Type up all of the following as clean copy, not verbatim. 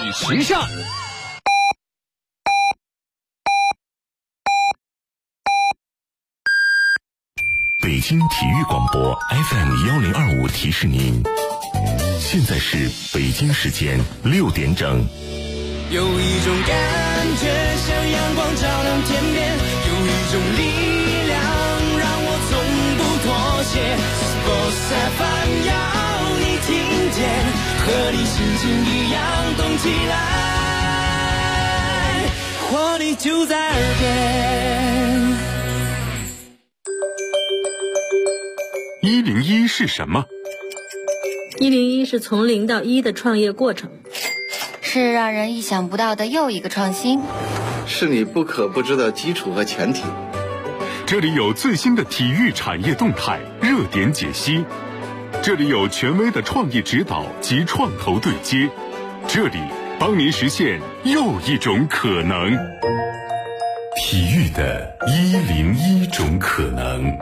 时尚。 北京体育广播 FM1025提示您，现在是北京时间6点整。 有一种感觉像阳光照亮天边，有一种力量让我从不妥协。Sports FM 要你听见，和你心情一样动起来，活力就在耳边。 101是什么 ？101是从0到1的创业过程， 是让人意想不到的又一个创新， 是你不可不知的基础和前提。 这里有最新的体育产业动态热点解析，这里有权威的创意指导及创投对接，这里帮您实现又一种可能。体育的101种可能。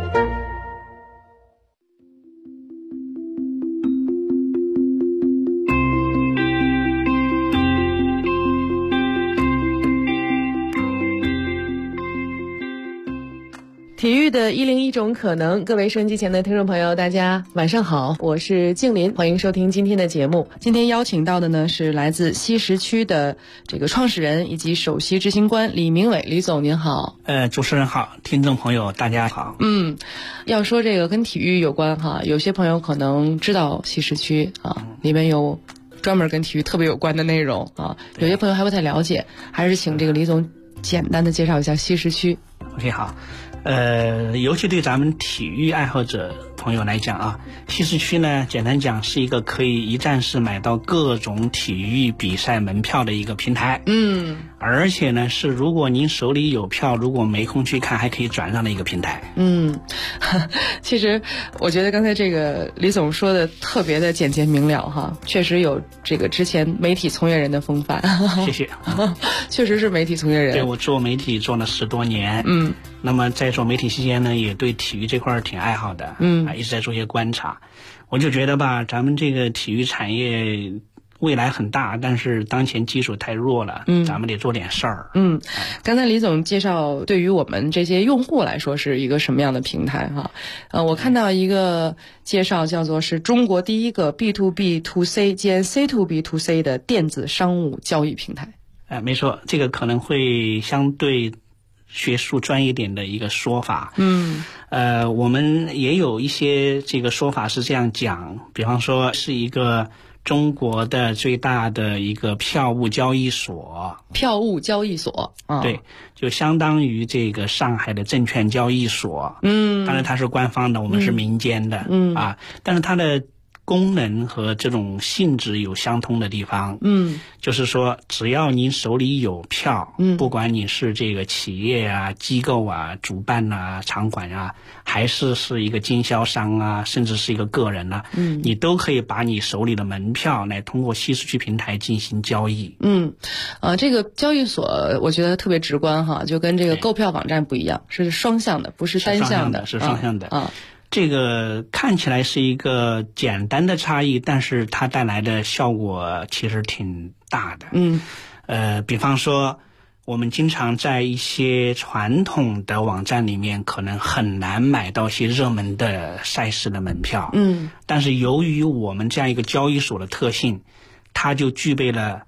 体育的101种可能，各位收音机前的听众朋友，大家晚上好，我是静林，欢迎收听今天的节目。今天邀请到的呢是来自西什区的这个创始人以及首席执行官李明伟，李总您好。 主持人好，听众朋友大家好。 要说这个跟体育有关哈，有些朋友可能知道西什区啊，里面有专门跟体育特别有关的内容啊，有些朋友还不太了解，还是请这个李总简单的介绍一下西什区。 OK， 好。尤其对咱们体育爱好者朋友来讲啊，西什区呢，简单讲是一个可以一站式买到各种体育比赛门票的一个平台。而且呢，是如果您手里有票，如果没空去看，还可以转让的一个平台。 其实我觉得刚才这个李总说的特别的简洁明了哈，确实有这个之前媒体从业人的风范。 谢谢。 确实是媒体从业人。 对，我做媒体做了10多年。那么在做媒体期间呢，也对体育这块挺爱好的。一直在做一些观察。我就觉得吧，咱们这个体育产业未来很大，但是当前基础太弱了，咱们得做点事儿。 刚才李总介绍对于我们这些用户来说是一个什么样的平台哈？我看到一个介绍叫做是中国第一个 B2B to C 兼 C to B to C 的电子商务交易平台。 没错，这个可能会相对学术专业点的一个说法。我们也有一些这个说法是这样讲，比方说是一个中国的最大的一个票务交易所。对，就相当于这个上海的证券交易所。当然它是官方的，我们是民间的。但是它的功能和这种性质有相通的地方。就是说只要您手里有票，不管你是这个企业啊、机构啊、主办啊、场馆啊，还是一个经销商啊，甚至是一个个人啊，你都可以把你手里的门票来通过西什区平台进行交易。 这个交易所我觉得特别直观哈，就跟这个购票网站不一样，是双向的，不是单向的。 是双向的。这个看起来是一个简单的差异，但是它带来的效果其实挺大的。比方说我们经常在一些传统的网站里面可能很难买到一些热门的赛事的门票。但是由于我们这样一个交易所的特性，它就具备了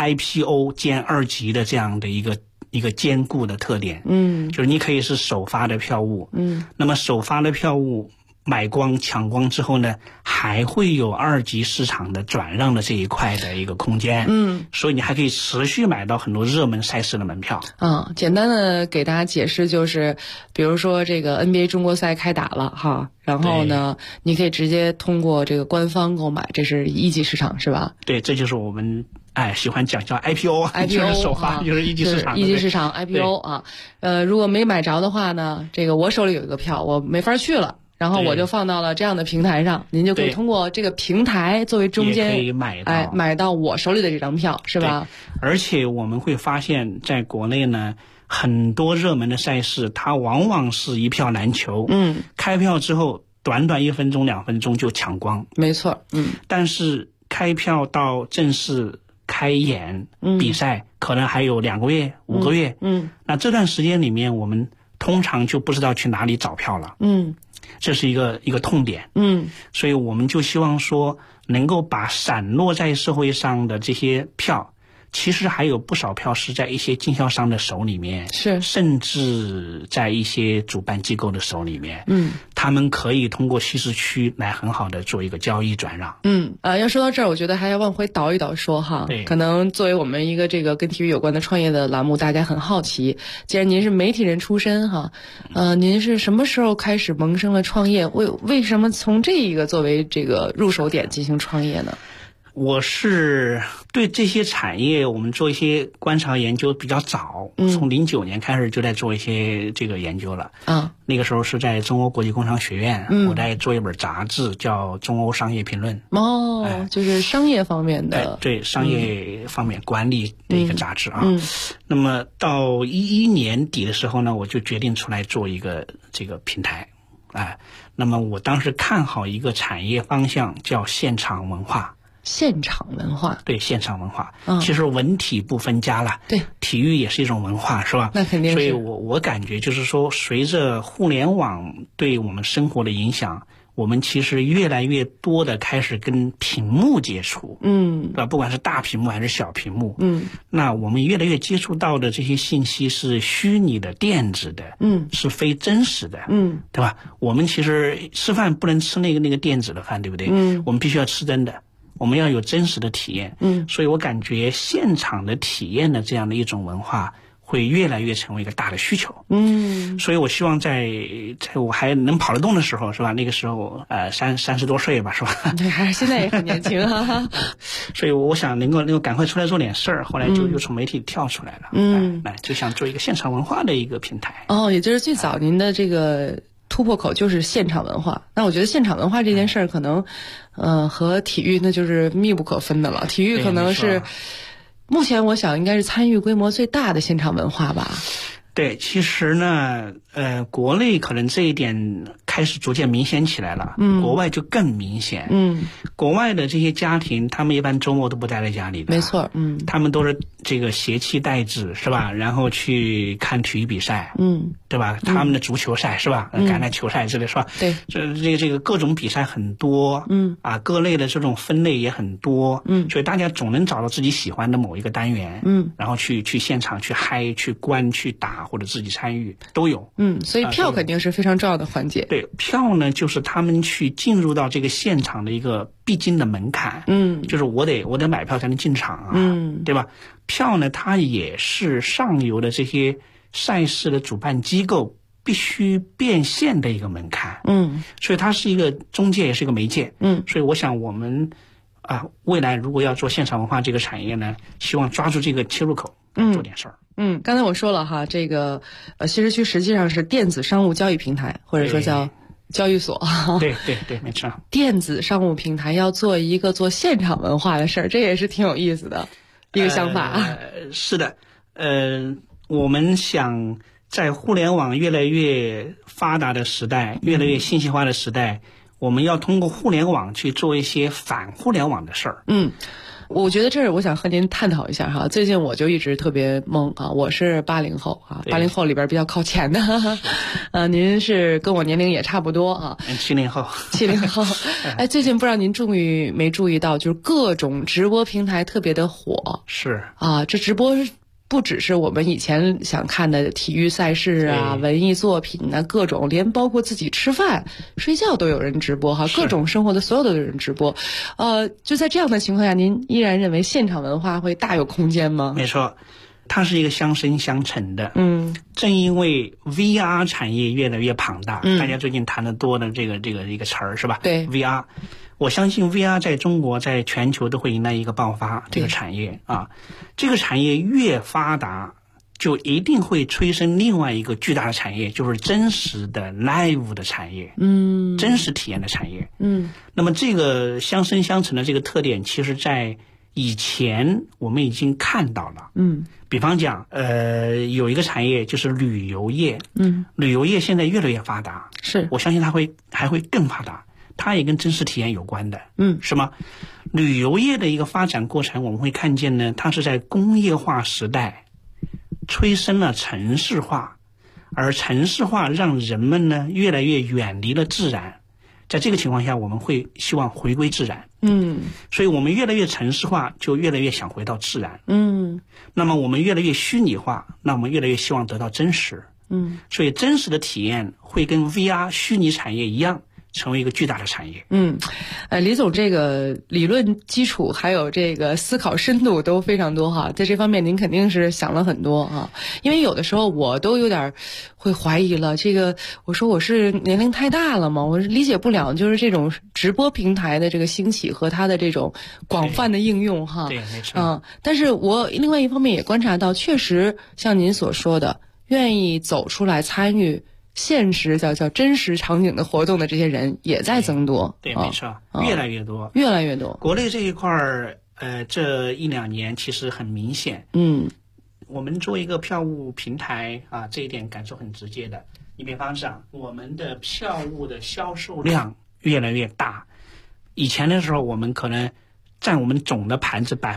IPO 兼2级的这样的一个兼顾的特点。就是你可以是首发的票务。那么首发的票务买光抢光之后呢，还会有2级市场的转让的这一块的一个空间。所以你还可以持续买到很多热门赛事的门票。 简单的给大家解释就是，比如说这个 NBA 中国赛开打了哈，然后呢，你可以直接通过这个官方购买，这是1级市场是吧？ 对，这就是我们喜欢讲叫 IPO 就是首发，就是1级市场。 1级市场 IPO 啊。如果没买着的话呢，这个我手里有一个票，我没法去了。然后我就放到了这样的平台上，您就可以通过这个平台作为中间， 也可以买到我手里的这张票，是吧？ 而且我们会发现，在国内呢，很多热门的赛事，它往往是一票难求。开票之后，短1分钟、2分钟就抢光。 没错。 但是开票到正式开演比赛，可能还有2个月、5个月。那这段时间里面，我们通常就不知道去哪里找票了。这是一个痛点。所以我们就希望说，能够把散落在社会上的这些票，其实还有不少票是在一些经销商的手里面， 是甚至在一些主办机构的手里面。他们可以通过西市区来很好的做一个交易转让。 要说到这儿，我觉得还要往回倒一倒说哈。 对， 可能作为我们一个这个跟体育有关的创业的栏目，大家很好奇，既然您是媒体人出身哈，您是什么时候开始萌生了创业？为什么从这一个作为这个入手点进行创业呢？ 我是对这些产业，我们做一些观察研究比较早，从09年开始就在做一些这个研究了。那个时候是在中欧国际工商学院，我在做一本杂志叫《中欧商业评论》。 就是商业方面的。 对，商业方面管理的一个杂志啊。那么到11年底的时候呢，我就决定出来做一个这个平台。那么我当时看好一个产业方向叫现场文化。 现场文化， 对，现场文化，其实文体不分家了， 对， 体育也是一种文化，是吧？ 那肯定是。 所以我感觉就是说，随着互联网对我们生活的影响，我们其实越来越多的开始跟屏幕接触，对吧？不管是大屏幕还是小屏幕，那我们越来越接触到的这些信息是虚拟的、电子的，是非真实的，对吧？我们其实吃饭不能吃那个电子的饭，对不对？我们必须要吃真的。我们要有真实的体验，所以我感觉现场的体验的这样的一种文化会越来越成为一个大的需求。所以我希望在我还能跑得动的时候，是吧？那个时候30多岁吧，是吧？ 对，还是现在也很年轻啊。 所以我想能够赶快出来做点事儿，后来就又从媒体跳出来了。就想做一个现场文化的一个平台。 也就是最早您的这个突破口就是现场文化。那我觉得现场文化这件事儿可能和体育那就是密不可分的了。体育可能是目前我想应该是参与规模最大的现场文化吧。 对，其实呢国内可能这一点开始逐渐明显起来了，国外就更明显。国外的这些家庭，他们一般周末都不待在家里的， 没错， 他们都是这个携妻带子，是吧？然后去看体育比赛，对吧？他们的足球赛是吧？橄榄球赛之类是吧？ 对， 这个各种比赛很多，各类的这种分类也很多，所以大家总能找到自己喜欢的某一个单元，然后去现场去嗨、去观、去打或者自己参与都有。 所以票肯定是非常重要的环节。 对，票呢就是他们去进入到这个现场的一个必经的门槛。就是我得买票才能进场啊，对吧？票呢，它也是上游的这些赛事的主办机构必须变现的一个门槛。所以它是一个中介，也是一个媒介。所以我想我们未来如果要做现场文化这个产业呢，希望抓住这个切入口，做点事儿。 刚才我说了哈，这个西市区实际上是电子商务交易平台，或者说叫交易所。 对，没错。 电子商务平台要做一个做现场文化的事儿，这也是挺有意思的一个想法。 是的，我们想在互联网越来越发达的时代，越来越信息化的时代，我们要通过互联网去做一些反互联网的事儿。 我觉得这儿我想和您探讨一下哈。最近我就一直特别懵啊，我是80后啊，80后里边比较靠前的，您是跟我年龄也差不多啊 ，70后。 70后，最近不知道您没注意到，就是各种直播平台特别的火。 是啊，这直播不只是我们以前想看的体育赛事啊、文艺作品啊，各种连包括自己吃饭、睡觉都有人直播哈，各种生活的所有的人直播。就在这样的情况下，您依然认为现场文化会大有空间吗？ 没错，它是一个相生相成的。正因为 VR 产业越来越庞大，大家最近谈的多的这个一个词儿是吧？ 对 VR。我相信 VR 在中国在全球都会迎来一个爆发，这个产业这个产业越发达，就一定会催生另外一个巨大的产业，就是真实的 live 的产业，真实体验的产业。那么这个相生相成的这个特点，其实在以前我们已经看到了。比方讲有一个产业就是旅游业。旅游业现在越来越发达， 是我相信它还会更发达。 它也跟真实体验有关的，是吗？旅游业的一个发展过程，我们会看见呢，它是在工业化时代催生了城市化，而城市化让人们呢越来越远离了自然，在这个情况下，我们会希望回归自然，所以我们越来越城市化，就越来越想回到自然，那么我们越来越虚拟化，那我们越来越希望得到真实，所以真实的体验会跟 VR 虚拟产业一样，成为一个巨大的产业。 李总这个理论基础还有这个思考深度都非常多哈，在这方面您肯定是想了很多啊。因为有的时候我都有点会怀疑了，这个我说我是年龄太大了吗？我理解不了，就是这种直播平台的这个兴起和它的这种广泛的应用哈。 对，没错。 但是我另外一方面也观察到，确实像您所说的，愿意走出来参与现实叫真实场景的活动的这些人也在增多。 对，没错，越来越多， 越来越多。国内这一块这1-2年其实很明显。我们作为一个票务平台啊，这一点感受很直接的。你比方讲，我们的票务的销售量越来越大。以前的时候，我们可能占我们总的盘子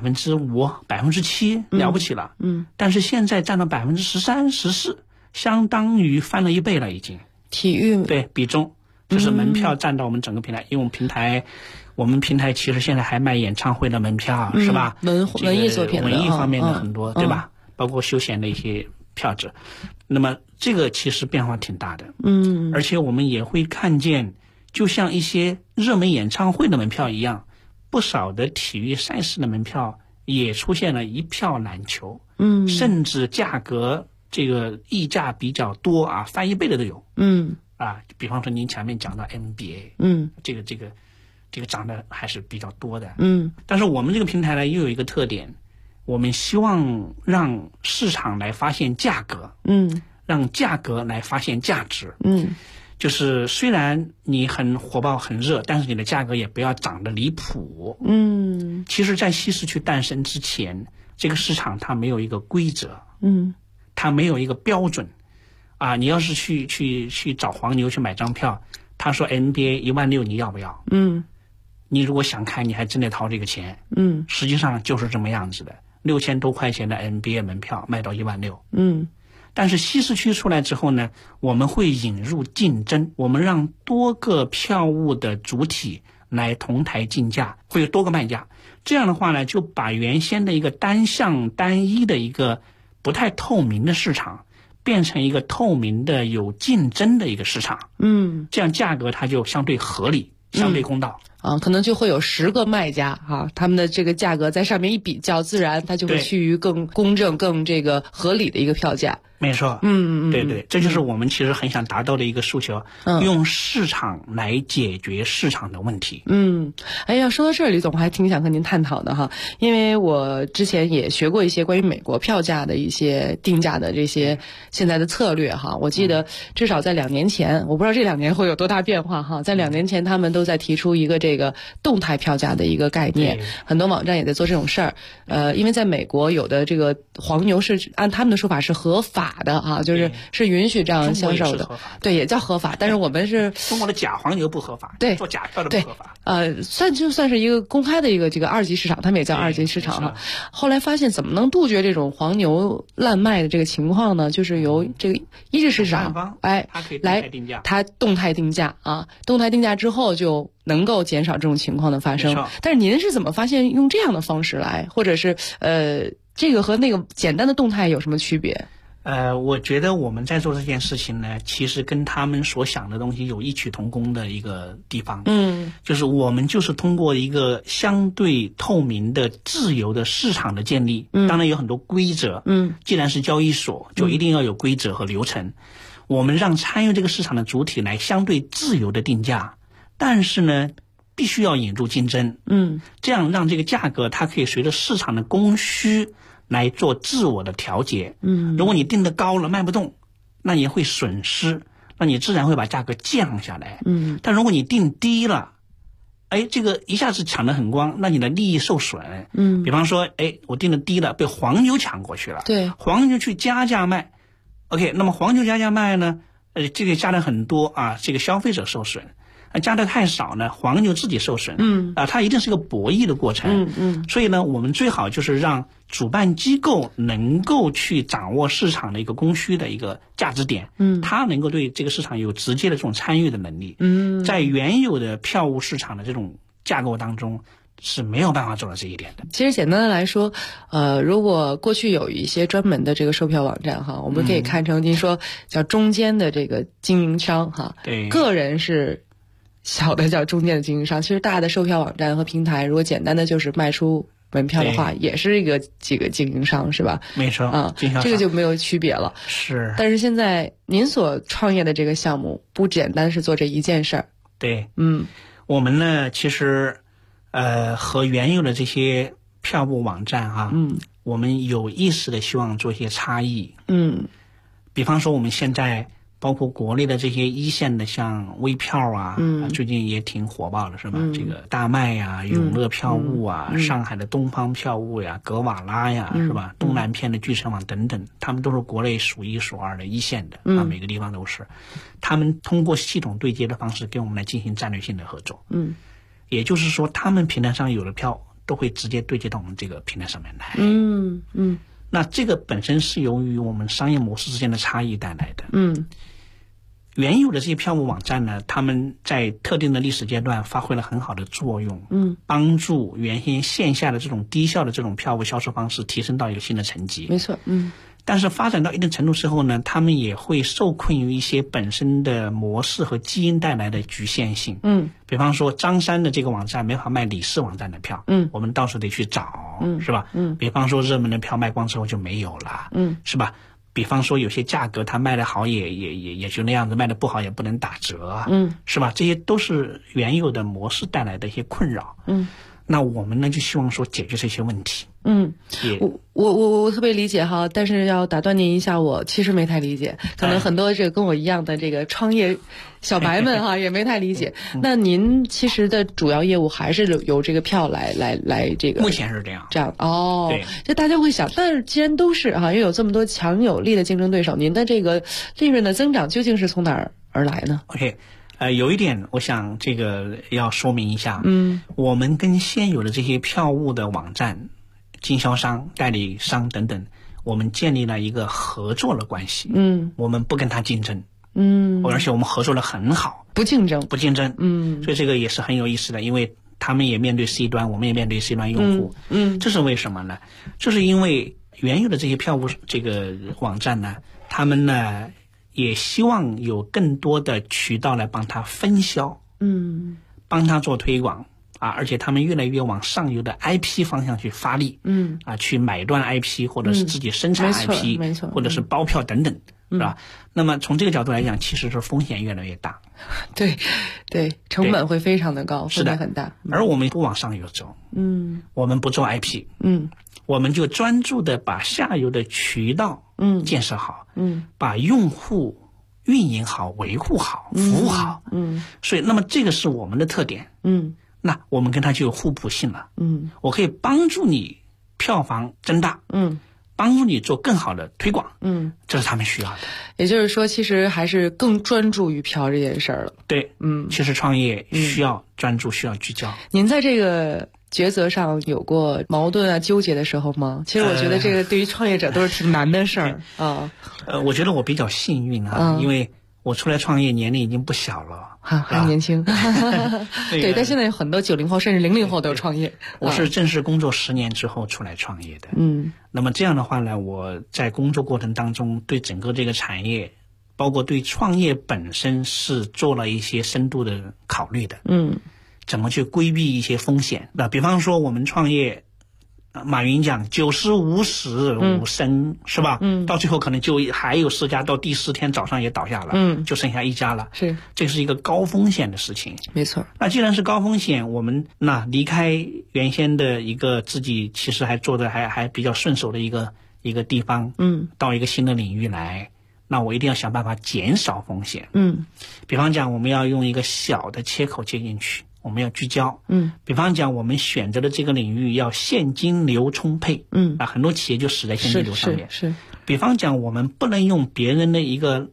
5%、7%了不起了。但是现在占到13%、14%。相当于翻了1倍了，已经。 体育对比重，就是门票占到我们整个平台，因为我们平台其实现在还卖演唱会的门票，是吧？ 文艺作品的文艺方面的很多，对吧？包括休闲的一些票子。那么这个其实变化挺大的。而且我们也会看见，就像一些热门演唱会的门票一样，不少的体育赛事的门票也出现了一票难求。甚至价格这个溢价比较多啊，翻1倍的都有。比方说您前面讲到 NBA，这个涨得还是比较多的。但是我们这个平台呢，又有一个特点，我们希望让市场来发现价格，让价格来发现价值。就是虽然你很火爆很热，但是你的价格也不要涨得离谱。其实在西市区诞生之前，这个市场它没有一个规则。它没有一个标准，你要是去找黄牛去买张票，他说 NBA 16000你要不要？你如果想看，你还真得掏这个钱。实际上就是这么样子的，6000多块钱的 NBA 门票卖到16000。但是西市区出来之后呢，我们会引入竞争，我们让多个票务的主体来同台竞价，会有多个卖家。这样的话呢，就把原先的一个单向单一的一个不太透明的市场变成一个透明的有竞争的一个市场。这样价格它就相对合理，相对公道。 可能就会有10个卖家他们的这个价格在上面一比较，自然它就会趋于更公正、更这个合理的一个票价。 没错。对，这就是我们其实很想达到的一个诉求，用市场来解决市场的问题。 哎呀，说到这儿，李总还挺想和您探讨的哈，因为我之前也学过一些关于美国票价的一些定价的这些现在的策略哈。我记得至少在2年前，我不知道这2年会有多大变化哈。在2年前，他们都在提出一个这个动态票价的一个概念，很多网站也在做这种事儿。因为在美国有的这个黄牛是按他们的说法是合法的就是允许这样销售的。对，也叫合法，但是我们是中国的假黄牛不合法， 对， 做假票的不合法。 算是一个公开的一个这个2级市场，他们也叫2级市场哈。后来发现怎么能杜绝这种黄牛滥卖的这个情况呢？就是由这个1级市场它动态定价动态定价之后就能够减少这种情况的发生。但是您是怎么发现用这样的方式来，或者是这个和那个简单的动态有什么区别？ 我觉得我们在做这件事情呢，其实跟他们所想的东西有异曲同工的一个地方。就是我们就是通过一个相对透明的自由的市场的建立，当然有很多规则。既然是交易所，就一定要有规则和流程。我们让参与这个市场的主体来相对自由的定价，但是呢，必须要引入竞争。这样让这个价格它可以随着市场的供需来做自我的调节。如果你定得高了卖不动，那你会损失，那你自然会把价格降下来。但如果你定低了，这个一下子抢得很光，那你的利益受损。比方说我定的低了，被黄牛抢过去了， 对， 黄牛去加价卖。OK， 那么黄牛加价卖呢，这个加的很多这个消费者受损。 加的太少呢，黄就自己受损。它一定是个博弈的过程。所以呢，我们最好就是让主办机构能够去掌握市场的一个供需的一个价值点。它能够对这个市场有直接的这种参与的能力。在原有的票务市场的这种架构当中是没有办法做到这一点的。 其实简单的来说，如果过去有一些专门的这个售票网站哈，我们可以看成您说叫中间的这个经营商哈， 对， 个人是小的叫中间的经营商，其实大的售票网站和平台，如果简单的就是卖出门票的话，也是几个经营商是吧？ 没错啊， 这个就没有区别了。 是， 但是现在您所创业的这个项目不简单是做这一件事儿。 对，我们呢其实和原有的这些票务网站哈，我们有意识的希望做一些差异。比方说我们现在包括国内的这些一线的像微票啊，最近也挺火爆的是吧？这个大麦呀、永乐票务啊、上海的东方票务呀、格瓦拉呀，是吧？东南片的聚成网等等，他们都是国内数一数二的一线的啊，每个地方都是。他们通过系统对接的方式跟我们来进行战略性的合作。也就是说，他们平台上有的票都会直接对接到我们这个平台上面来。那这个本身是由于我们商业模式之间的差异带来的。原有的这些票务网站呢，他们在特定的历史阶段发挥了很好的作用，帮助原先线下的这种低效的这种票务销售方式提升到一个新的层级。 没错， 但是发展到一定程度之后呢，他们也会受困于一些本身的模式和基因带来的局限性。比方说张三的这个网站没法卖李氏网站的票，我们到时候得去找，是吧？比方说热门的票卖光之后就没有了，是吧？比方说有些价格它卖得好也就那样子，卖得不好也不能打折，是吧？这些都是原有的模式带来的一些困扰。那我们呢就希望说解决这些问题。 我特别理解哈，但是要打断您一下，我其实没太理解，可能很多这个跟我一样的这个创业小白们哈也没太理解。那您其实的主要业务还是由这个票来这个， 目前是这样哦。 对， 就大家会想，但是既然都是哈，又有这么多强有力的竞争对手，您的这个利润的增长究竟是从哪儿而来呢？ OK，有一点我想这个要说明一下，我们跟现有的这些票务的网站、经销商、代理商等等，我们建立了一个合作的关系。我们不跟他竞争。而且我们合作的很好， 不竞争。 所以这个也是很有意思的，因为他们也面对 C 端，我们也面对 C 端用户。这是为什么呢？就是因为原有的这些票务这个网站呢，他们呢也希望有更多的渠道来帮他分销，帮他做推广啊，而且他们越来越往上游的 IP 方向去发力，去买断 IP 或者是自己生产 IP， 没错， 或者是包票等等，是吧？那么从这个角度来讲，其实是风险越来越大， 对，成本会非常的高， 是的， 很大。 而我们不往上游走，我们不做 IP，我们就专注的把下游的渠道建设好，把用户运营好、维护好、服务好，所以那么这个是我们的特点，那我们跟它就有互补性了，我可以帮助你票房增大，帮助你做更好的推广，这是他们需要的。 也就是说，其实还是更专注于票这件事儿了。 对，其实创业需要专注，需要聚焦。 您在这个抉择上有过矛盾啊、纠结的时候吗？其实我觉得这个对于创业者都是挺难的事儿啊。 我觉得我比较幸运啊，因为我出来创业年龄已经不小了， 还年轻。对，但现在有很多90后甚至00后都创业。 我是正式工作10年之后出来创业的。那么这样的话呢，我在工作过程当中对整个这个产业，包括对创业本身是做了一些深度的考虑的。怎么去规避一些风险？那比方说我们创业，马云讲9时50时5生，是吧？到最后可能就还有4家，到第4天早上也倒下了，就剩下1家了。 是，这是一个高风险的事情。 没错。 那既然是高风险，我们那离开原先的一个自己其实还做的还比较顺手的一个地方，到一个新的领域来，那我一定要想办法减少风险。比方讲我们要用一个小的切口接进去。我们要聚焦，比方讲我们选择的这个领域要现金流充沛，很多企业就死在现金流上面。 是。 比方讲我们不能用别人的一个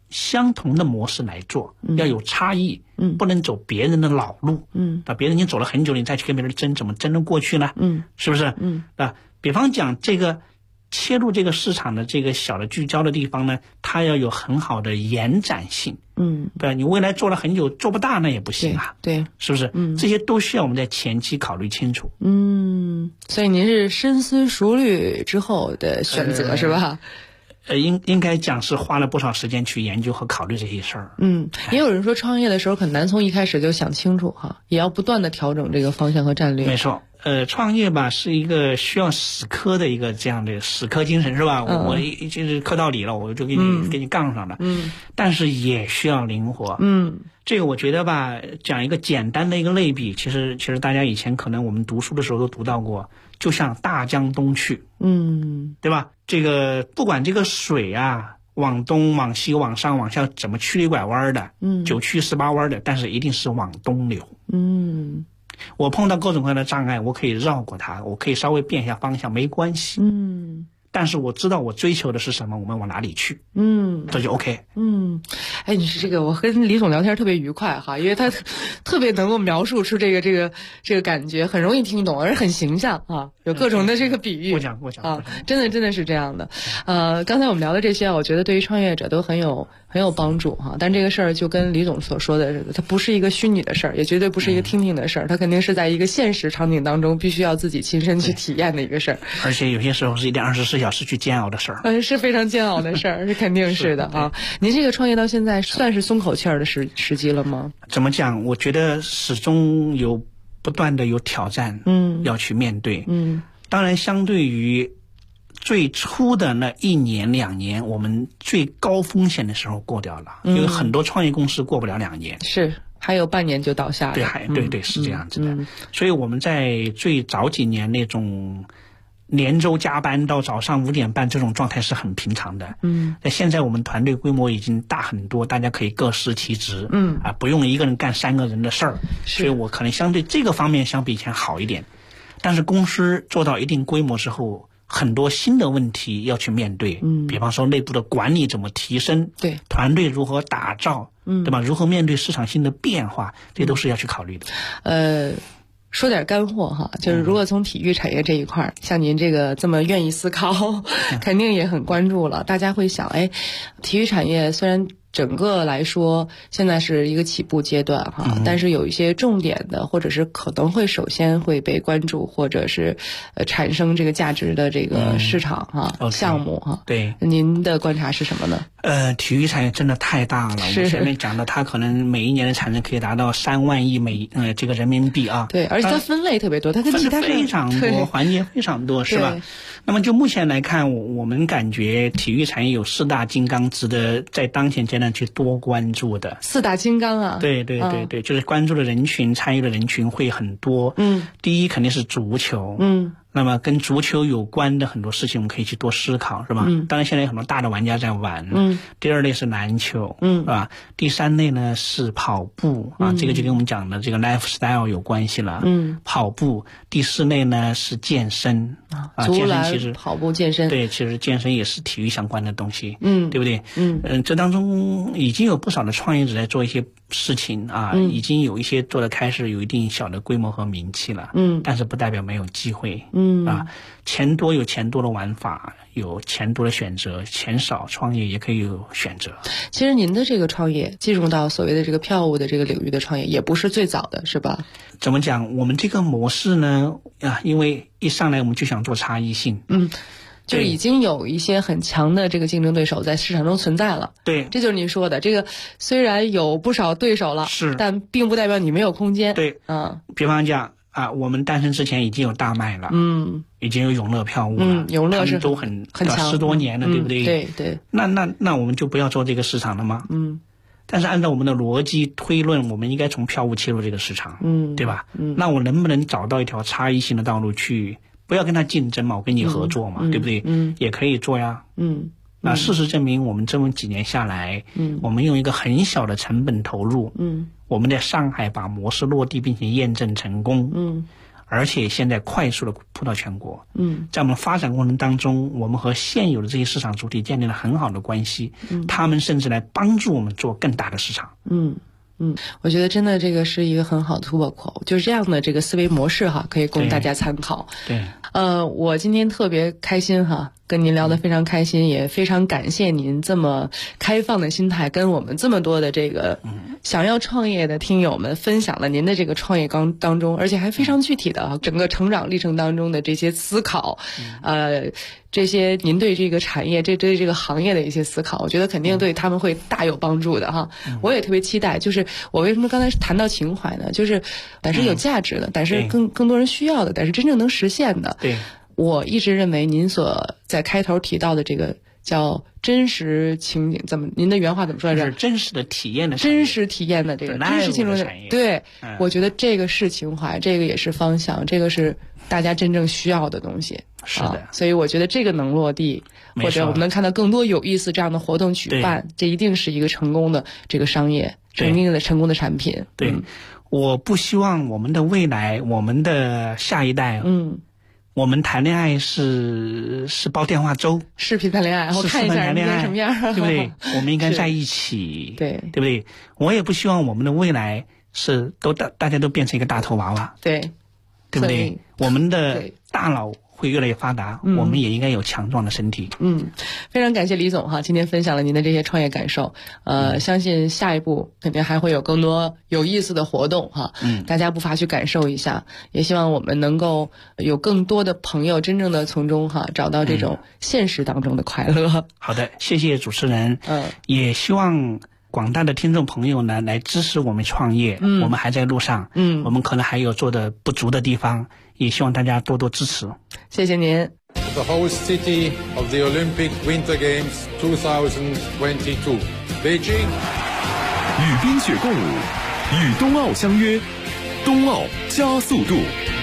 相同的模式来做，要有差异，不能走别人的老路，别人已经走了很久了，你再去跟别人争，怎么争得过去呢？是不是？比方讲这个切入这个市场的这个小的聚焦的地方呢，它要有很好的延展性，对，你未来做了很久做不大那也不行啊， 对， 是不是？这些都需要我们在前期考虑清楚。 所以您是深思熟虑之后的选择，是吧？ 应该讲是花了不少时间去研究和考虑这些事儿。 也有人说创业的时候很难从一开始就想清楚哈，也要不断的调整这个方向和战略。 没错，创业吧是一个需要死磕的一个这样的死磕精神，是吧？我就是磕到底了，我就给你杠上了。但是也需要灵活。这个我觉得吧，讲一个简单的一个类比，其实大家以前可能我们读书的时候都读到过，就像大江东去，对吧？这个不管这个水啊往东往西往上往下怎么曲里拐弯的，9曲18弯的，但是一定是往东流。我碰到各种各样的障碍，我可以绕过它，我可以稍微变一下方向，没关系。但是我知道我追求的是什么，我们往哪里去，这就 OK。 你是这个，我跟李总聊天特别愉快哈，因为他特别能够描述出这个感觉，很容易听懂，而且很形象啊，有各种的这个比喻。 过奖啊， 真的是这样的。刚才我们聊的这些，我觉得对于创业者都很有帮助哈。但这个事儿就跟李总所说的，它不是一个虚拟的事儿，也绝对不是一个听听的事儿，它肯定是在一个现实场景当中必须要自己亲身去体验的一个事儿。 而且有些时候是124小时去煎熬的事儿。 是非常煎熬的事儿，是肯定是的啊。您这个创业到现在算是松口气儿的时机了吗？ 怎么讲？我觉得始终有不断的有挑战，要去面对。当然，相对于最初的那1年2年，我们最高风险的时候过掉了，因为很多创业公司过不了2年， 是还有半年就倒下了。 对，是这样子的。所以我们在最早几年那种连周加班到早上5点半这种状态是很平常的。那现在我们团队规模已经大很多，大家可以各司其职，不用一个人干3个人的事儿，所以我可能相对这个方面相比以前好一点。但是公司做到一定规模之后，很多新的问题要去面对，比方说内部的管理怎么提升， 对， 团队如何打造，对吧？如何面对市场性的变化，这都是要去考虑的。 说点干货哈，就是如果从体育产业这一块，像您这么愿意思考，肯定也很关注了。大家会想，体育产业虽然整个来说现在是一个起步阶段哈，但是有一些重点的，或者是可能会首先会被关注，或者是产生这个价值的这个市场哈、项目哈。 对， 您的观察是什么呢？ 体育产业真的太大了。我们前面讲的，它可能每一年的产值可以达到3万亿这个人民币啊。 对，而且它分类特别多，它跟其他非常多，环节非常多，是吧？那么就目前来看，我们感觉体育产业有4大金刚值得在当前阶段去多关注的。 4大金刚啊？ 对，就是关注的人群、参与的人群会很多。第一肯定是足球。那么跟足球有关的很多事情，我们可以去多思考，是吧？当然现在有很多大的玩家在玩。第2类是篮球，是吧？第3类呢是跑步啊，这个就跟我们讲的这个 lifestyle 有关系了。跑步。第4类呢是健身啊，健身其实跑步健身， 对，其实健身也是体育相关的东西，对不对？这当中已经有不少的创业者在做一些事情啊，已经有一些做的开始有一定小的规模和名气了，但是不代表没有机会。钱多有钱多的玩法，有钱多的选择，钱少创业也可以有选择。 其实您的这个创业进入到所谓的这个票务的这个领域的创业，也不是最早的，是吧？ 怎么讲？我们这个模式呢，因为一上来我们就想做差异性， 就已经有一些很强的这个竞争对手在市场中存在了。 对， 这就是您说的，这个虽然有不少对手了， 是， 但并不代表你没有空间。 对，比方讲。我们诞生之前已经有大麦了，已经有永乐票务了， 永乐是都很强 ，10多年了，对不对？ 对。 那我们就不要做这个市场了吗？但是按照我们的逻辑推论，我们应该从票务切入这个市场，对吧？那我能不能找到一条差异性的道路去，不要跟他竞争嘛，我跟你合作嘛，对不对？也可以做呀。那事实证明，我们这么几年下来，我们用一个很小的成本投入，我们在上海把模式落地并且验证成功， 而且现在快速的铺到全国。在我们发展过程当中，我们和现有的这些市场主体建立了很好的关系，他们甚至来帮助我们做更大的市场。 我觉得真的这个是一个很好的突破口，就是这样的这个思维模式哈，可以供大家参考。 对， 我今天特别开心哈，跟您聊得非常开心，也非常感谢您这么开放的心态，跟我们这么多的这个想要创业的听友们分享了您的这个创业当中，而且还非常具体的整个成长历程当中的这些思考，这些您对这个产业对这个行业的一些思考，我觉得肯定对他们会大有帮助的哈。我也特别期待，就是我为什么刚才谈到情怀呢？就是但是有价值的，但是更多人需要的，但是真正能实现的。 对， 我一直认为您所在开头提到的这个叫真实情景，您的原话怎么说来着？ 是真实的体验的真实体验的这个真实情景产业。对，我觉得这个是情怀，这个也是方向，这个是大家真正需要的东西。 是的， 所以我觉得这个能落地，或者我们能看到更多有意思这样的活动举办，这一定是一个成功的这个商业，成功的产品。 对，我不希望我们的未来，我们的下一代，我们谈恋爱是煲电话粥， 视频谈恋爱，然后看一下人家什么样， 对不对？我们应该在一起， 对不对？我也不希望我们的未来是大家都变成一个大头娃娃， 对不对？我们的大脑会越来越发达，我们也应该有强壮的身体。 非常感谢李总哈，今天分享了您的这些创业感受。相信下一步肯定还会有更多有意思的活动哈，大家不乏去感受一下。也希望我们能够有更多的朋友真正的从中哈找到这种现实当中的快乐。 好的，谢谢主持人。也希望广大的听众朋友呢来支持我们创业。我们还在路上，我们可能还有做的不足的地方，也希望大家多多支持。 谢谢您。 The host city of the Olympic Winter Games 2022, Beijing. 与冰雪共舞，与冬奥相约，冬奥加速度。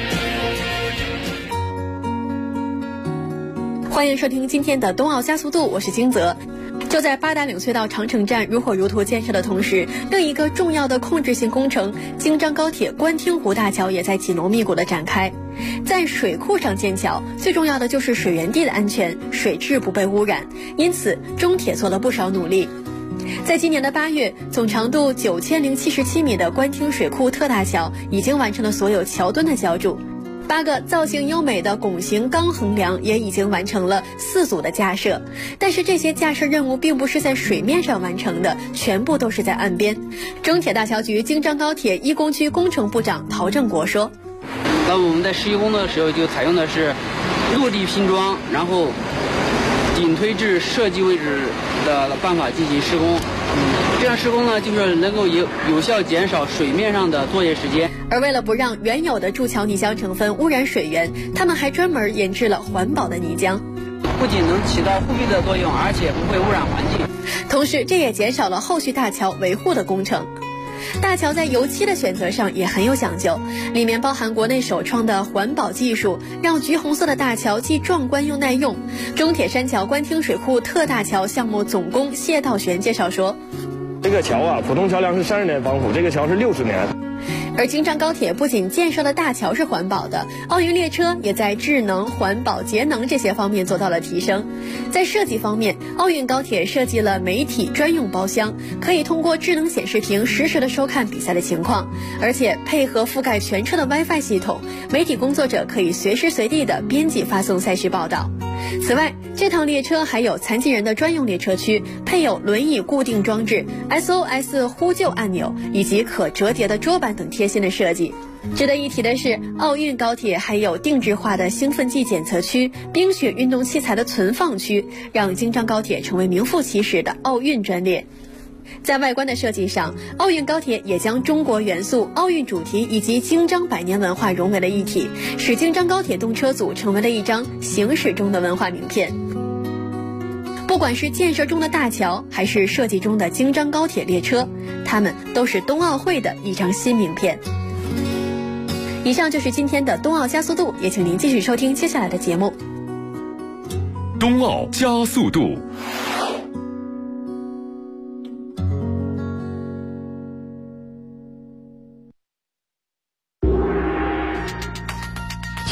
欢迎收听今天的冬奥加速度，我是金泽。就在八达岭隧道长城站如火如荼建设的同时，另一个重要的控制性工程京张高铁官厅湖大桥也在紧锣密鼓地展开。在水库上建桥，最重要的就是水源地的安全，水质不被污染，因此中铁做了不少努力。在今年的8月，总长度9077米的官厅水库特大桥已经完成了所有桥墩的浇筑。8个造型优美的拱形钢横梁也已经完成了4组的架设，但是这些架设任务并不是在水面上完成的，全部都是在岸边。中铁大桥局京张高铁一工区工程部长陶正国说：“ 那我们在实施工作的时候就采用的是落地拼装，然后顶推至设计位置的办法进行施工。这样施工呢，就是能够有效减少水面上的作业时间。 而为了不让原有的筑桥泥浆成分污染水源，他们还专门研制了环保的泥浆， 不仅能起到护壁的作用，而且不会污染环境。 同时，这也减少了后续大桥维护的工程。大桥在油漆的选择上也很有讲究，里面包含国内首创的环保技术，让橘红色的大桥既壮观又耐用。中铁山桥官厅水库特大桥项目总工谢道玄介绍说：“ 这个桥啊，普通桥梁是30年防腐，这个桥是60年。” 而京张高铁不仅建设的大桥是环保的，奥运列车也在智能、环保、节能这些方面做到了提升。在设计方面，奥运高铁设计了媒体专用包厢，可以通过智能显示屏实时的收看比赛的情况，而且配合覆盖全车的 WiFi 系统，媒体工作者可以随时随地的编辑发送赛事报道。此外，这趟列车还有残疾人的专用列车区，配有轮椅固定装置、SOS 呼救按钮以及可折叠的桌板等贴心的设计。值得一提的是，奥运高铁还有定制化的兴奋剂检测区、冰雪运动器材的存放区，让京张高铁成为名副其实的奥运专列。在外观的设计上，奥运高铁也将中国元素、奥运主题以及京张百年文化融为了一体，使京张高铁动车组成为了一张行驶中的文化名片。不管是建设中的大桥，还是设计中的京张高铁列车，它们都是冬奥会的一张新名片。以上就是今天的冬奥加速度，也请您继续收听接下来的节目。 冬奥加速度。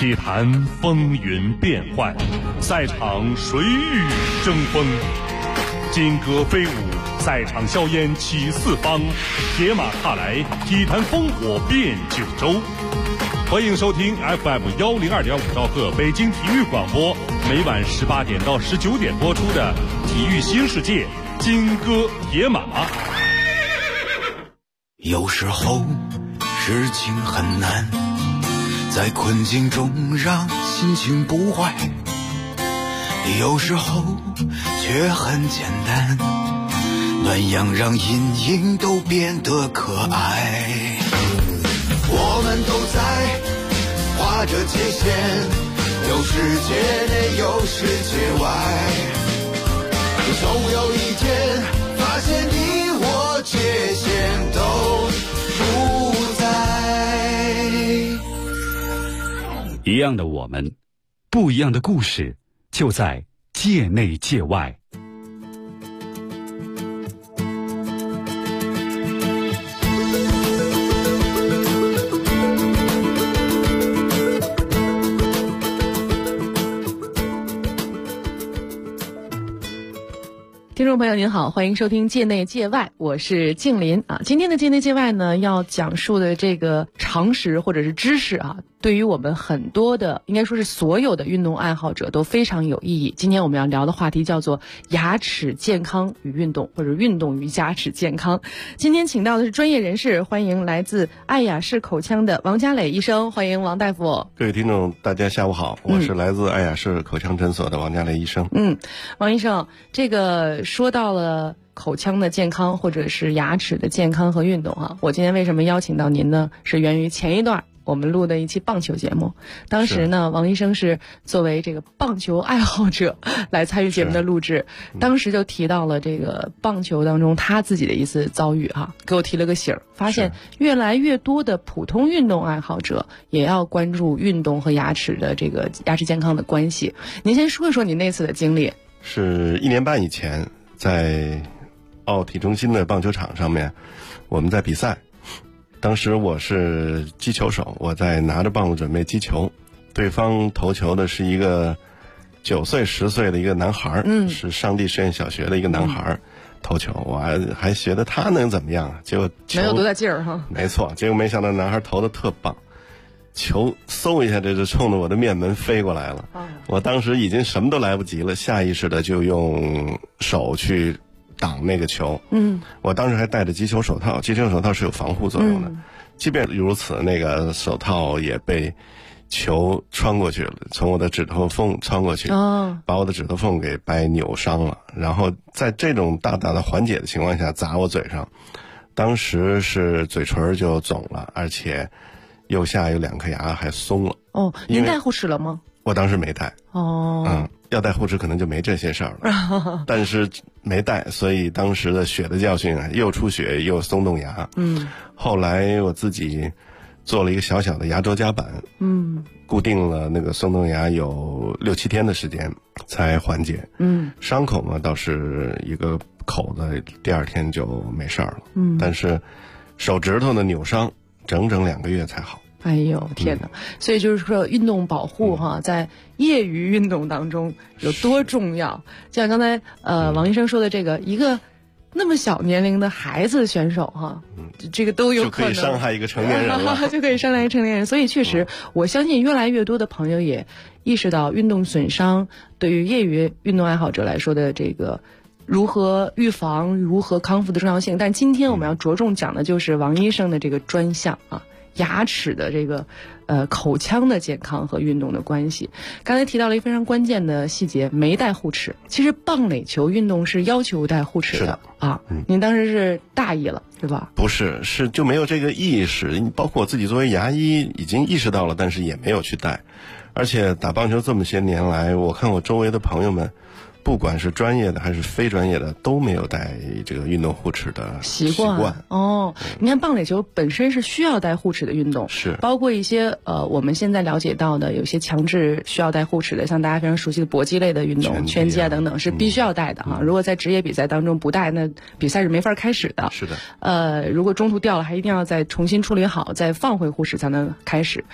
体坛风云变幻，赛场谁与争锋？金戈飞舞，赛场硝烟起四方，铁马踏来，体坛烽火遍九州。欢迎收听 FM 102.5兆赫北京体育广播，每晚18点到19点播出的《体育新世界》金戈铁马。 有时候事情很难，在困境中让心情不坏，有时候却很简单，暖阳让阴影都变得可爱。我们都在画着界限，有世界内有世界外，总有一天发现你我界限都不在。 一样的我们，不一样的故事，就在界内界外。 听众朋友您好，欢迎收听界内界外，我是静林啊。今天的界内界外呢，要讲述的这个常识或者是知识啊，对于我们很多的，应该说是所有的运动爱好者都非常有意义。今天我们要聊的话题叫做牙齿健康与运动，或者运动与牙齿健康。今天请到的是专业人士，欢迎来自爱雅士口腔的王家磊医生，欢迎王大夫。 各位听众大家下午好，我是来自爱雅士口腔诊所的王家磊医生。 王医生，这个说到了口腔的健康或者是牙齿的健康和运动啊，我今天为什么邀请到您呢？是源于前一段我们录的一期棒球节目，当时呢王医生是作为这个棒球爱好者来参与节目的录制，当时就提到了这个棒球当中他自己的一次遭遇哈，给我提了个醒儿，发现越来越多的普通运动爱好者也要关注运动和牙齿的这个牙齿健康的关系。您先说一说你那次的经历。 是1年半以前，在奥体中心的棒球场上面，我们在比赛。当时我是击球手，我在拿着棒子准备击球，对方投球的是一个9岁10岁的一个男孩，是上帝实验小学的一个男孩，投球，我还觉得他能怎么样，结果没有多大劲儿哈。 没错，结果没想到男孩投的特棒，球嗖一下这就冲着我的面门飞过来了，我当时已经什么都来不及了，下意识的就用手去挡那个球。我当时还戴着击球手套，击球手套是有防护作用的，即便如此，那个手套也被球穿过去了，从我的指头缝穿过去，把我的指头缝给掰扭伤了，然后在这种大大的缓解的情况下砸我嘴上，当时是嘴唇就肿了，而且右下有2颗牙还松了。 您戴护齿了吗？ 我当时没戴。要戴护齿可能就没这些事儿了，但是没戴，所以当时的血的教训啊，又出血又松动牙。后来我自己做了一个小小的牙周夹板，固定了那个松动牙有6-7天的时间才缓解。伤口嘛倒是一个口子，第2天就没事儿了。但是手指头的扭伤整整2个月才好。 哎呦天哪！所以就是说运动保护哈，在业余运动当中有多重要。就像刚才王医生说的，这个一个那么小年龄的孩子选手哈，这个都有可能就可以伤害一个成年人了， 就可以伤害一个成年人。所以确实，我相信越来越多的朋友也意识到运动损伤对于业余运动爱好者来说的这个如何预防、如何康复的重要性。但今天我们要着重讲的就是王医生的这个专项啊。牙齿的这个口腔的健康和运动的关系。刚才提到了一个非常关键的细节，没戴护齿。其实棒垒球运动是要求戴护齿的啊。您当时是大意了是吧？ 不是，是就没有这个意识，包括我自己作为牙医已经意识到了，但是也没有去戴。而且打棒球这么些年来，我看我周围的朋友们不管是专业的还是非专业的，都没有戴这个运动护齿的习惯。 你看棒垒球本身是需要戴护齿的运动， 是包括一些我们现在了解到的有些强制需要戴护齿的，像大家非常熟悉的搏击类的运动，拳击啊等等，是必须要戴的哈。如果在职业比赛当中不戴，那比赛是没法开始的。 是的。 如果中途掉了，还一定要再重新处理好，再放回护齿才能开始。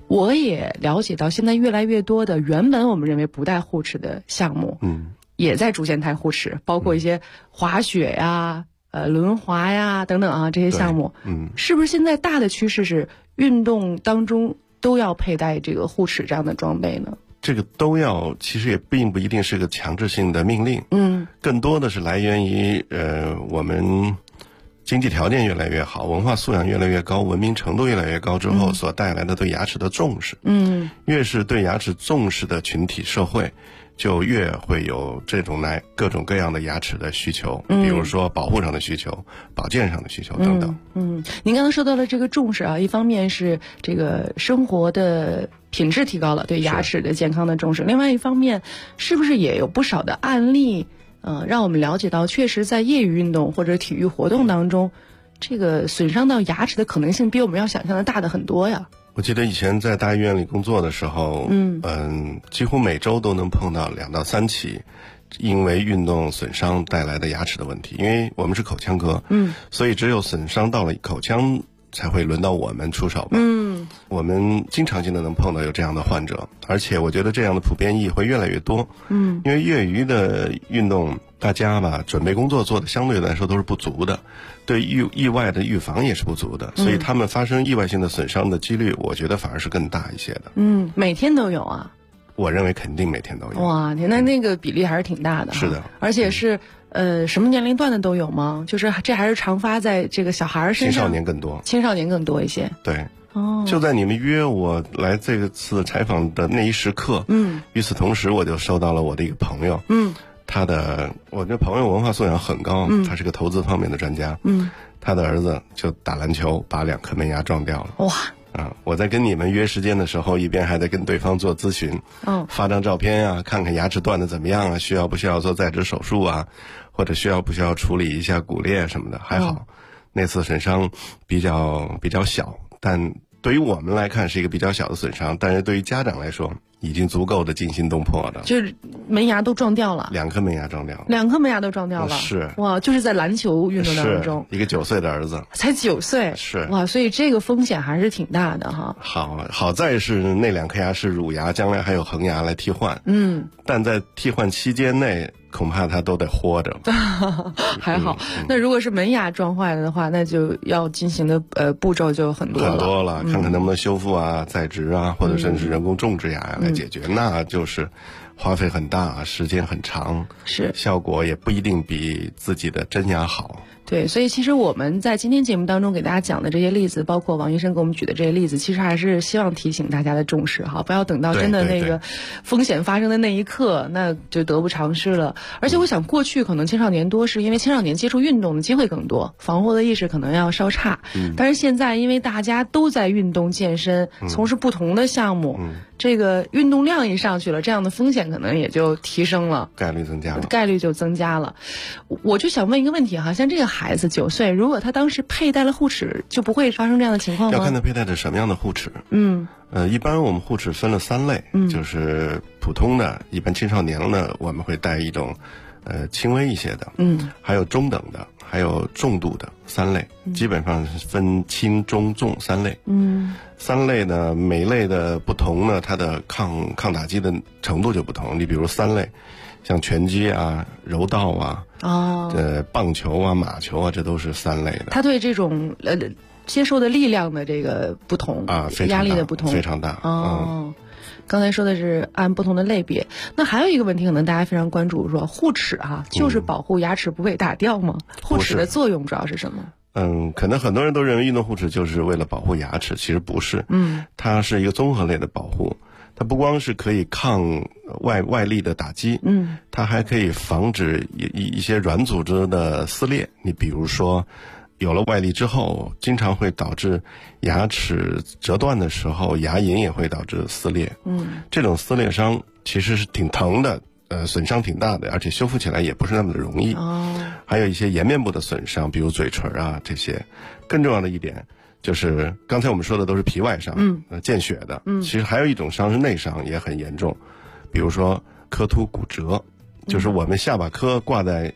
我也了解到，现在越来越多的原本我们认为不带护齿的项目，也在逐渐带护齿，包括一些滑雪呀、轮滑呀等等啊这些项目。是不是现在大的趋势是运动当中都要佩戴这个护齿这样的装备呢？ 这个都要，其实也并不一定是个强制性的命令。更多的是来源于我们经济条件越来越好，文化素养越来越高，文明程度越来越高之后所带来的对牙齿的重视。越是对牙齿重视的群体社会，就越会有这种各种各样的牙齿的需求，比如说保护上的需求、保健上的需求等等。 您刚刚说到了这个重视啊，一方面是这个生活的品质提高了，对牙齿的健康的重视；另外一方面，是不是也有不少的案例，让我们了解到，确实在业余运动或者体育活动当中，这个损伤到牙齿的可能性比我们要想象的大的很多呀。 我记得以前在大医院里工作的时候，几乎每周都能碰到2到3起因为运动损伤带来的牙齿的问题。因为我们是口腔科，所以只有损伤到了口腔才会轮到我们出手吧。我们经常性的能碰到有这样的患者，而且我觉得这样的普遍意义会越来越多。因为业余的运动，大家吧准备工作做的相对来说都是不足的，对意外的预防也是不足的，所以他们发生意外性的损伤的几率，我觉得反而是更大一些的。 每天都有啊？ 我认为肯定每天都有。 哇，那个比例还是挺大的。 是的， 而且是什么年龄段的都有吗？就是这还是常发在这个小孩身上？ 青少年更多。青少年更多一些。 对。就在你们约我来这次采访的那一时刻，与此同时我就收到了我的一个朋友，我这朋友文化素养很高，他是个投资方面的专家，他的儿子就打篮球把2颗门牙撞掉了。 哇！ 我在跟你们约时间的时候，一边还在跟对方做咨询，发张照片啊，看看牙齿断的怎么样啊，需要不需要做再植手术啊，或者需要不需要处理一下骨裂什么的。还好，那次损伤比较小，但对于我们来看是一个比较小的损伤，但是对于家长来说已经足够的惊心动魄的。 就是门牙都撞掉了 ，2颗门牙撞掉了 ，2颗门牙都撞掉了。 是哇，就是在篮球运动当中， 一个9岁的儿子， 才9岁， 是哇，所以这个风险还是挺大的哈。 好在是那2颗牙是乳牙，将来还有恒牙来替换。但在替换期间内，恐怕他都得活着。 还好，那如果是门牙撞坏了的话，那就要进行的步骤就很多了，看看能不能修复啊、再植啊，或者甚至人工种植牙来解决，那就是花费很大，时间很长， 是效果也不一定比自己的真牙好。 对，所以其实我们在今天节目当中给大家讲的这些例子，包括王医生给我们举的这些例子，其实还是希望提醒大家的重视哈，不要等到真的那个风险发生的那一刻，那就得不偿失了。而且我想过去可能青少年多是因为青少年接触运动的机会更多，防护的意识可能要稍差。但是现在因为大家都在运动健身，从事不同的项目，这个运动量一上去了，这样的风险可能也就提升了， 概率就增加了。我就想问一个问题哈，像这个孩子9岁，如果他当时佩戴了护齿，就不会发生这样的情况吗？ 要看他佩戴的什么样的护齿。一般我们护齿分了3类，就是普通的，一般青少年呢我们会戴一种轻微一些的，还有中等的，还有重度的3类，基本上分轻、中、重3类。3类呢，每类的不同呢，它的抗打击的程度就不同。你比如3类，像拳击啊、柔道啊、棒球啊、马球啊，这都是3类的。 它对这种接受的力量的这个不同啊，压力的不同非常大。 刚才说的是按不同的类别，那还有一个问题，可能大家非常关注，说护齿就是保护牙齿不被打掉吗？护齿的作用主要是什么？ 可能很多人都认为运动护齿就是为了保护牙齿，其实不是。它是一个综合类的保护，它不光是可以抗外力的打击，它还可以防止一些软组织的撕裂。你比如说，有了外力之后，经常会导致牙齿折断的时候，牙龈也会导致撕裂。这种撕裂伤其实是挺疼的，损伤挺大的，而且修复起来也不是那么的容易。还有一些颜面部的损伤，比如嘴唇啊这些。更重要的一点就是刚才我们说的都是皮外伤，见血的。其实还有一种伤是内伤，也很严重，比如说颌突骨折，就是我们下巴颏挂在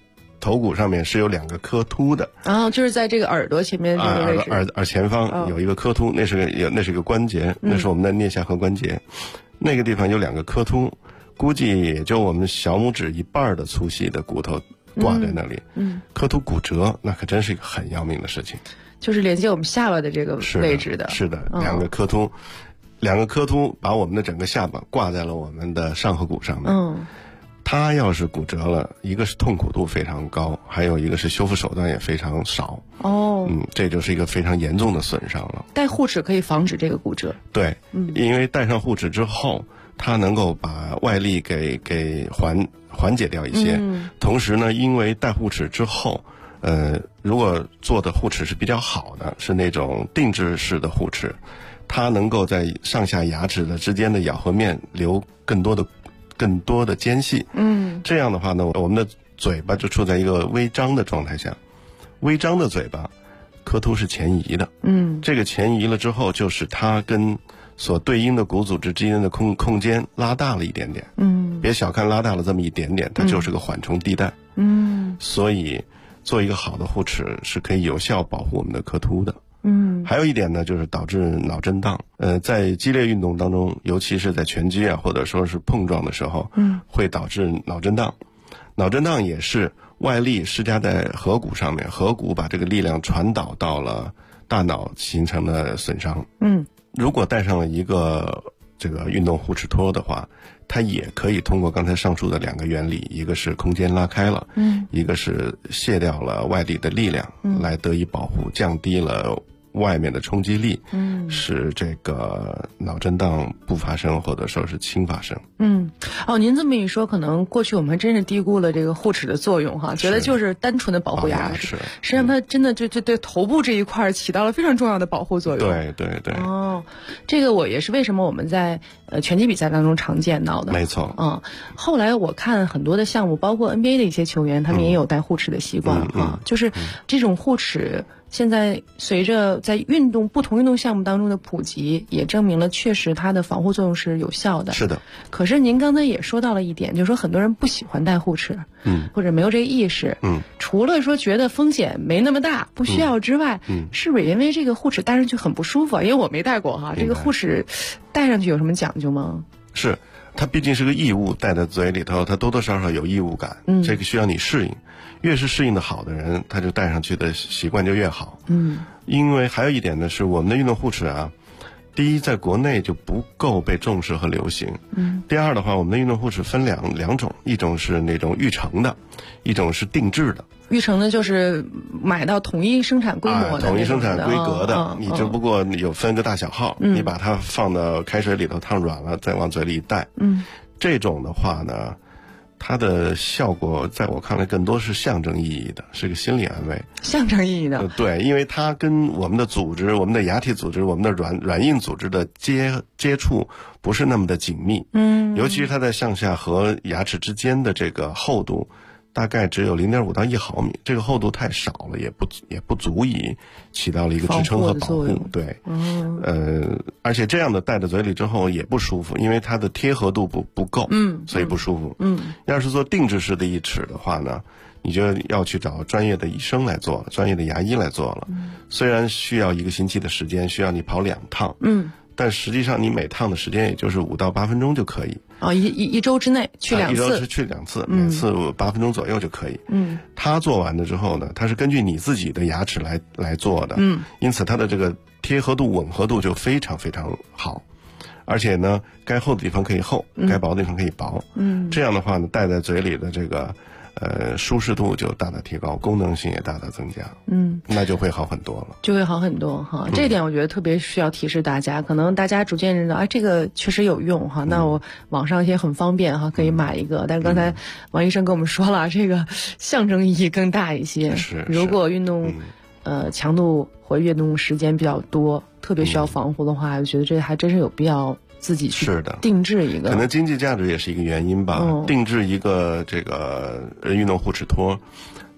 头骨上面是有2个磕突的。 就是在这个耳朵前面这个位置， 耳前方有一个磕突，那是个关节，那是我们的颞下颌关节，那个地方有2个磕突，估计也就我们小拇指1半的粗细的骨头挂在那里。磕突骨折，那可真是一个很要命的事情。 就是连接我们下巴的这个位置的。 是的，2个磕突，2个磕突把我们的整个下巴挂在了我们的上颌骨上面。它要是骨折了，一个是痛苦度非常高，还有一个是修复手段也非常少。这就是一个非常严重的损伤了。 戴护齿可以防止这个骨折。 对，因为戴上护齿之后，它能够把外力给缓解掉一些。同时呢，因为戴护齿之后，如果做的护齿是比较好的，是那种定制式的护齿，它能够在上下牙齿的之间的咬合面留更多的间隙。这样的话呢，我们的嘴巴就处在一个微张的状态下。微张的嘴巴，磕突是前移的。这个前移了之后，就使它跟所对应的骨组织之间的空间拉大了一点点。别小看拉大了这么一点点，它就是个缓冲地带。所以做一个好的护齿是可以有效保护我们的磕突的。还有一点呢，就是导致脑震荡。在激烈运动当中，尤其是在拳击或者说是碰撞的时候，会导致脑震荡。脑震荡也是外力施加在颌骨上面，颌骨把这个力量传导到了大脑，形成的损伤。如果戴上了一个这个运动护齿托的话，它也可以通过刚才上述的2个原理，一个是空间拉开了，一个是卸掉了外力的力量，来得以保护，降低了外面的冲击力，使这个脑震荡不发生，或者说是轻发生。 您这么一说，可能过去我们还真是低估了这个护齿的作用觉得就是单纯的保护牙齿，实际上它真的就对头部这一块起到了非常重要的保护作用。 对。 这个我也是为什么我们在拳击比赛当中常见到的。 没错。 后来我看很多的项目，包括 NBA 的一些球员，他们也有戴护齿的习惯就是这种护齿。现在随着在不同运动项目当中的普及，也证明了确实它的防护作用是有效的。 是的。 可是您刚才也说到了一点，就是说很多人不喜欢戴护齿，或者没有这个意识。除了说觉得风险没那么大，不需要之外，是不是因为这个护齿戴上去很不舒服？因为我没戴过这个护齿戴上去有什么讲究吗？ 是，它毕竟是个异物，戴在嘴里头，它多多少少有异物感，这个需要你适应。越是适应的好的人，他就戴上去的习惯就越好。因为还有一点呢，是我们的运动护齿第一，在国内就不够被重视和流行。第二的话，我们的运动护齿分两种，一种是那种预成的，一种是定制的。 预成的就是买到统一生产规模的， 统一生产规格的，你只不过有分个大小号，你把它放到开水里头烫软了，再往嘴里一戴。这种的话呢，它的效果在我看来更多是象征意义的，是个心理安慰。 象征意义的。 对，因为它跟我们的组织、我们的牙体组织、我们的软硬组织的接触不是那么的紧密。尤其是它在上下和牙齿之间的这个厚度，大概只有0.5到1毫米，这个厚度太少了，也不足以起到了一个支撑和保护。对，而且这样的戴在嘴里之后也不舒服，因为它的贴合度不够，所以不舒服。要是做定制式的义齿的话呢，你就要去找专业的医生来做了，专业的牙医来做了。虽然需要1个星期的时间，需要你跑2趟，但实际上你每趟的时间也就是5到8分钟就可以。 一周之内去2次， 一周是去2次，每次8分钟左右就可以。他做完了之后呢，他是根据你自己的牙齿来做的，因此它的这个贴合度、吻合度就非常非常好。而且呢，该厚的地方可以厚，该薄的地方可以薄。这样的话呢，戴在嘴里的这个舒适度就大大提高，功能性也大大增加。那就会好很多了， 就会好很多这点我觉得特别需要提示大家，可能大家逐渐认到这个确实有用那我网上也很方便可以买一个。但是刚才王医生跟我们说了，这个象征意义更大一些。如果运动强度或运动时间比较多，特别需要防护的话，我觉得这还真是有必要自己去定制一个。 可能经济价值也是一个原因吧。定制一个这个运动护齿托，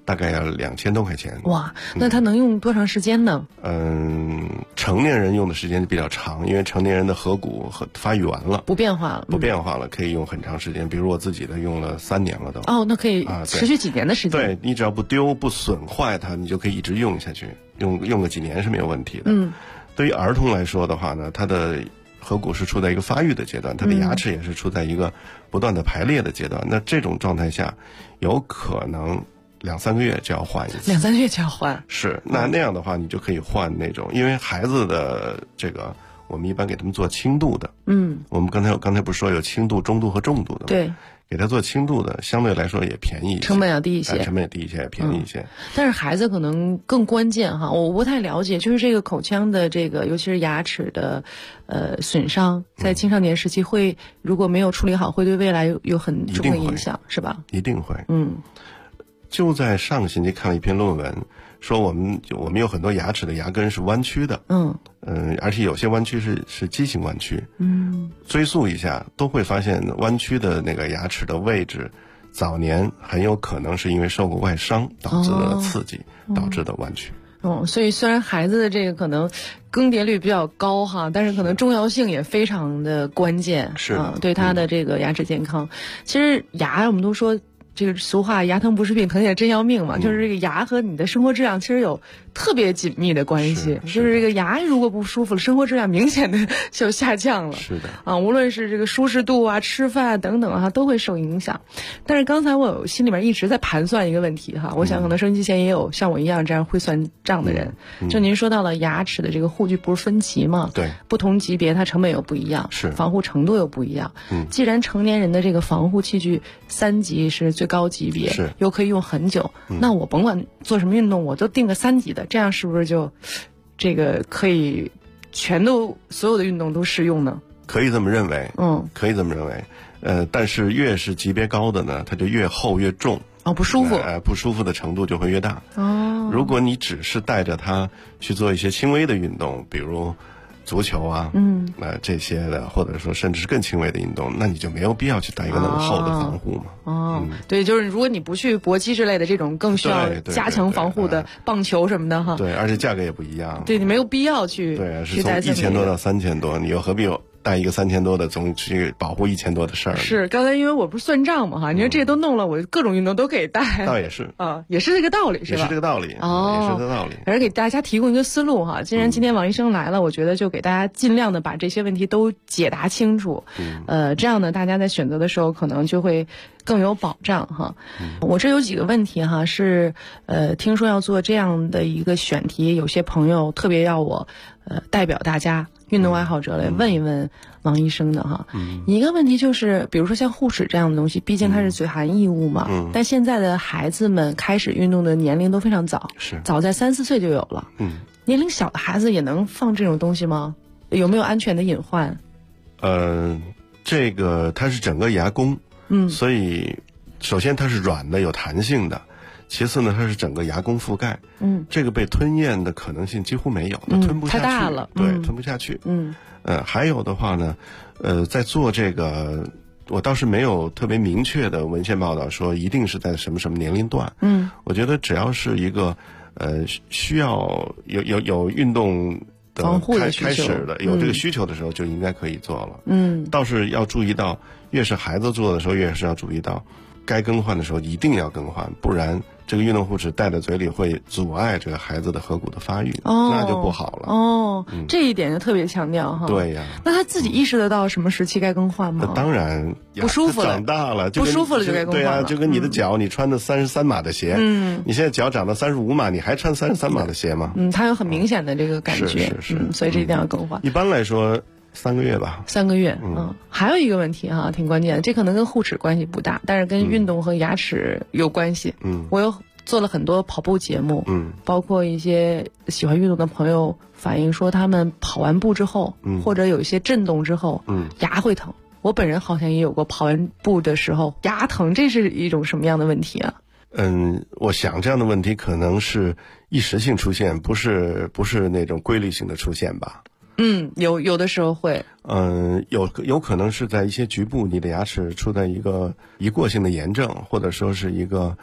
大概要2000多块钱。 哇，那它能用多长时间呢？ 成年人用的时间就比较长，因为成年人的颌骨发育完了， 不变化了， 可以用很长时间。比如我自己的用了3年了都。 哦，那可以持续几年的时间。 对，你只要不丢不损坏它，你就可以一直用下去，用个几年是没有问题的。对于儿童来说的话呢，他的颌骨是处在一个发育的阶段，他的牙齿也是处在一个不断的排列的阶段。那这种状态下，有可能2-3个月就要换一次。 2-3个月就要换。 是，那样的话，你就可以换那种，因为孩子的这个，我们一般给他们做轻度的。我们刚才不是说有轻度、中度和重度的吗？ 对。 给他做轻度的，相对来说也便宜一些， 成本要低一些， 也便宜一些。 但是孩子可能更关键哈，我不太了解，就是这个口腔的这个，尤其是牙齿的损伤，在青少年时期会如果没有处理好，会对未来有很重的影响，是吧？ 一定会。就在上个星期看了一篇论文，说我们有很多牙齿的牙根是弯曲的，而且有些弯曲是畸形弯曲，追溯一下都会发现弯曲的那个牙齿的位置，早年很有可能是因为受过外伤导致的刺激，导致的弯曲。 所以虽然孩子的这个可能更迭率比较高哈，但是可能重要性也非常的关键， 是对他的这个牙齿健康。其实牙我们都说。这个俗话牙疼不是病，疼也真要命嘛，就是这个牙和你的生活质量其实有特别紧密的关系，就是这个牙如果不舒服了，生活质量明显的就下降了。 是的啊，无论是这个舒适度啊、吃饭等等啊，都会受影响。但是刚才我心里面一直在盘算一个问题哈，我想可能收音机前也有像我一样这样会算账的人。就您说到了牙齿的这个护具不是分级吗？ 对， 不同级别它成本又不一样， 是防护程度又不一样。既然成年人的这个防护器具3级是最高级别， 是又可以用很久，那我甭管做什么运动，我都定个3级的，这样是不是就这个可以所有的运动都适用呢？ 可以这么认为，可以这么认为。但是越是级别高的呢，它就越厚越重。 不舒服。 不舒服的程度就会越大。如果你只是带着它去做一些轻微的运动，比如足球啊，这些的，或者说甚至是更轻微的运动，那你就没有必要去带一个那么厚的防护嘛。 对，就是如果你不去搏击之类的这种更需要加强防护的棒球什么的哈。 对，而且价格也不一样。 对，你没有必要去。 对，是从1000多到3000多，你又何必有带一个3000多的总去保护1000多的事儿？ 是，刚才因为我不是算账嘛哈，你说这些都弄了，我各种运动都可以带。 倒也是也是这个道理，是吧？ 也是这个道理。也是这个道理。 而给大家提供一个思路哈，既然今天王医生来了，我觉得就给大家尽量的把这些问题都解答清楚。这样呢，大家在选择的时候可能就会更有保障哈。我这有几个问题哈，是听说要做这样的一个选题，有些朋友特别要我代表大家运动爱好者来问一问王医生的哈。一个问题就是，比如说像护齿这样的东西，毕竟它是嘴含异物嘛，但现在的孩子们开始运动的年龄都非常早，早在3-4岁就有了。年龄小的孩子也能放这种东西吗？有没有安全的隐患？ 这个它是整个牙弓，所以首先它是软的有弹性的，其次呢它是整个牙弓覆盖，这个被吞咽的可能性几乎没有，它吞不下去， 太大了， 对，吞不下去。还有的话呢，在做这个，我倒是没有特别明确的文献报道说一定是在什么什么年龄段。我觉得只要是一个需要有运动防护的开始的有这个需求的时候，就应该可以做了。倒是要注意到，越是孩子做的时候，越是要注意到，该更换的时候一定要更换，不然这个运动护齿戴在嘴里会阻碍这个孩子的颌骨的发育，那就不好了。 这一点就特别强调哈。 对呀。 那他自己意识得到什么时期该更换吗？ 当然， 不舒服了， 长大了， 不舒服了就该更换了。 对啊，就跟你的脚，你穿的33码的鞋，你现在脚长到35码，你还穿33码的鞋吗？ 它有很明显的这个感觉， 是， 所以这一定要更换。 一般来说3个月吧。 3个月，还有一个问题哈，挺关键的，这可能跟护齿关系不大，但是跟运动和牙齿有关系。我做了很多跑步节目，包括一些喜欢运动的朋友反映说，他们跑完步之后，或者有一些震动之后，牙会疼。我本人好像也有过跑完步的时候牙疼，这是一种什么样的问题啊？ 我想这样的问题可能是一时性出现，不是那种规律性的出现吧。 有的时候会。 有可能是在一些局部，你的牙齿处在一个过性的炎症，或者说是一个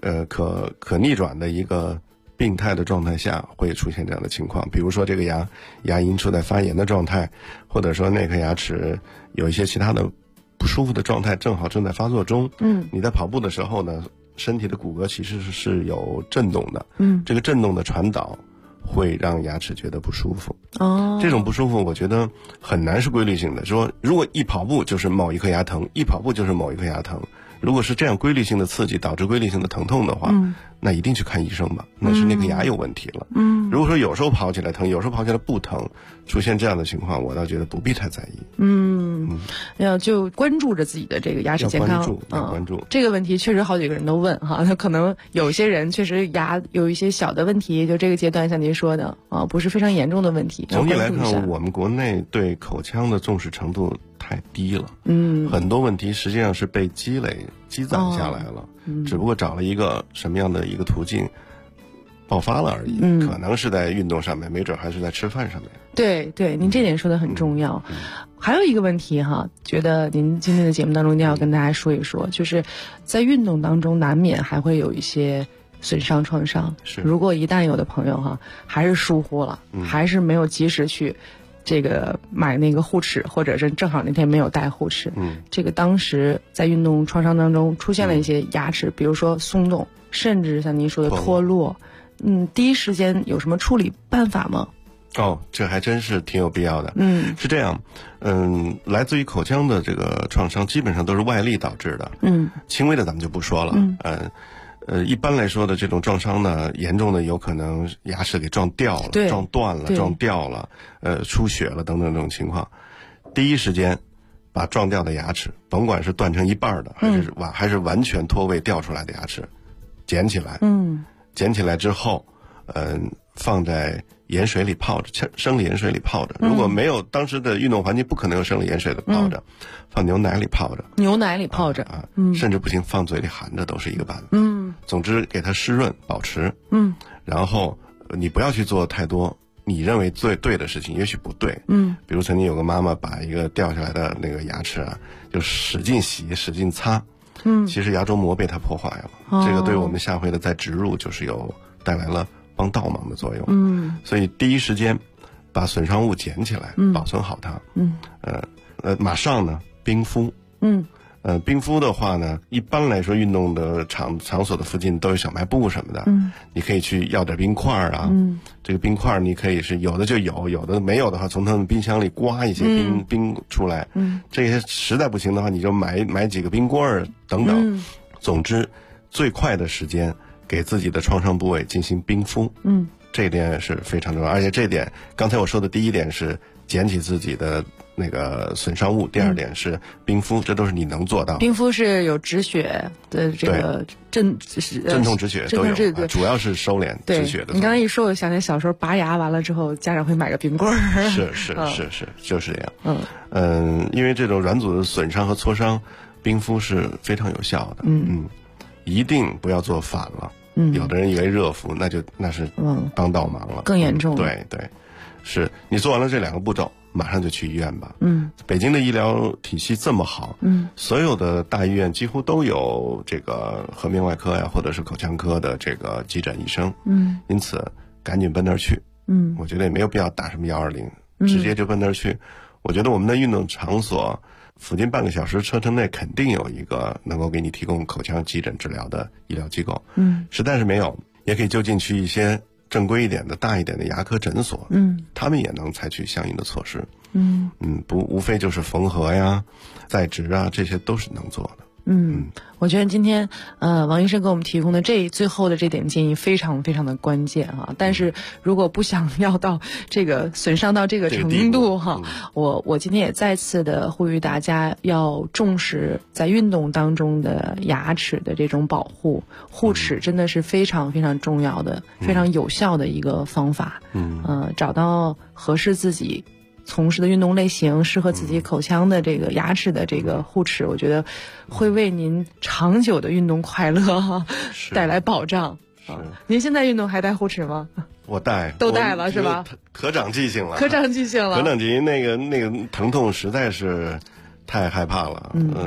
可逆转的一个病态的状态下会出现这样的情况，比如说这个牙龈处在发炎的状态，或者说那颗牙齿有一些其他的不舒服的状态正好正在发作中。你在跑步的时候呢，身体的骨骼其实是有震动的。这个震动的传导会让牙齿觉得不舒服。这种不舒服我觉得很难是规律性的，说如果一跑步就是某一颗牙疼，一跑步就是某一颗牙疼，如果是这样规律性的刺激导致规律性的疼痛的话，那一定去看医生吧，那是那个牙有问题了。如果说有时候跑起来疼，有时候跑起来不疼，出现这样的情况，我倒觉得不必太在意。 要就关注着自己的这个牙齿健康， 要关注。 这个问题确实好几个人都问哈，那可能有些人确实牙有一些小的问题，就这个阶段像您说的不是非常严重的问题。 总体来看，我们国内对口腔的重视程度太低了。很多问题实际上是被积攒下来了，只不过找了一个什么样的一个途径爆发了而已。可能是在运动上面，没准还是在吃饭上面。 对，您这点说的很重要。还有一个问题哈，觉得您今天的节目当中一定要跟大家说一说，就是在运动当中难免还会有一些损伤创伤。如果一旦有的朋友哈还是疏忽了，还是没有及时去这个买那个护齿，或者是正好那天没有带护齿，这个当时在运动创伤当中出现了一些牙齿，比如说松动，甚至像您说的脱落，第一时间有什么处理办法吗？ 这还真是挺有必要的。是这样，来自于口腔的这个创伤基本上都是外力导致的。轻微的咱们就不说了。一般来说的这种撞伤呢，严重的有可能牙齿给撞掉了、撞断了、撞掉了，出血了等等这种情况。第一时间把撞掉的牙齿，甭管是断成一半的，还是完全脱位掉出来的牙齿，捡起来。捡起来之后，放在盐水里泡着，生理盐水里泡着。如果没有当时的运动环境，不可能有生理盐水的泡着，放牛奶里泡着。 牛奶里泡着甚至不行，放嘴里含着都是一个办法。总之给它湿润保持。然后你不要去做太多你认为最对的事情，也许不对。比如曾经有个妈妈把一个掉下来的那个牙齿啊，就使劲洗使劲擦。其实牙周膜被它破坏了。这个对我们下回的再植入就是有带来了帮倒忙的作用。所以第一时间把损伤物捡起来，保存好它。马上呢冰敷。冰敷的话呢，一般来说运动的场所的附近都有小卖部什么的。你可以去要点冰块啊。这个冰块你可以是有的就有的没有的话，从他们冰箱里刮一些冰出来。这些实在不行的话，你就买几个冰棍儿等等。总之最快的时间给自己的创伤部位进行冰敷。这一点是非常重要。而且这点刚才我说的第一点是捡起自己的那个损伤物，第二点是冰敷，这都是你能做到。 冰敷是有止血的这个镇痛止血都有，主要是收敛止血的。 你刚才一说，我想起小时候拔牙完了之后，家长会买个冰棍儿。 是，就是这样。因为这种软组的损伤和挫伤，冰敷是非常有效的。一定不要做反了。有的人以为热敷那是帮倒忙了， 更严重了。 对，是你做完了这两个步骤，马上就去医院吧。北京的医疗体系这么好，所有的大医院几乎都有这个颌面外科呀，或者是口腔科的这个急诊医生。因此赶紧奔那儿去。我觉得也没有必要打什么120，直接就奔那儿去。我觉得我们的运动场所附近半个小时车程内肯定有一个能够给你提供口腔急诊治疗的医疗机构。实在是没有，也可以就近去一些正规一点的大一点的牙科诊所。他们也能采取相应的措施。无非就是缝合呀、再植啊，这些都是能做的。 我觉得今天王医生给我们提供的最后的这点建议非常非常的关键哈。但是如果不想要到这个损伤到这个程度哈，我今天也再次的呼吁大家要重视在运动当中的牙齿的这种保护，护齿真的是非常非常重要的、非常有效的一个方法。找到合适自己从事的运动类型，适合自己口腔的这个牙齿的这个护齿，我觉得会为您长久的运动快乐带来保障。您现在运动还戴护齿吗？ 我戴， 都戴了是吧？ 可长记性了， 可长记性了。 可长记性，那个疼痛实在是太害怕了。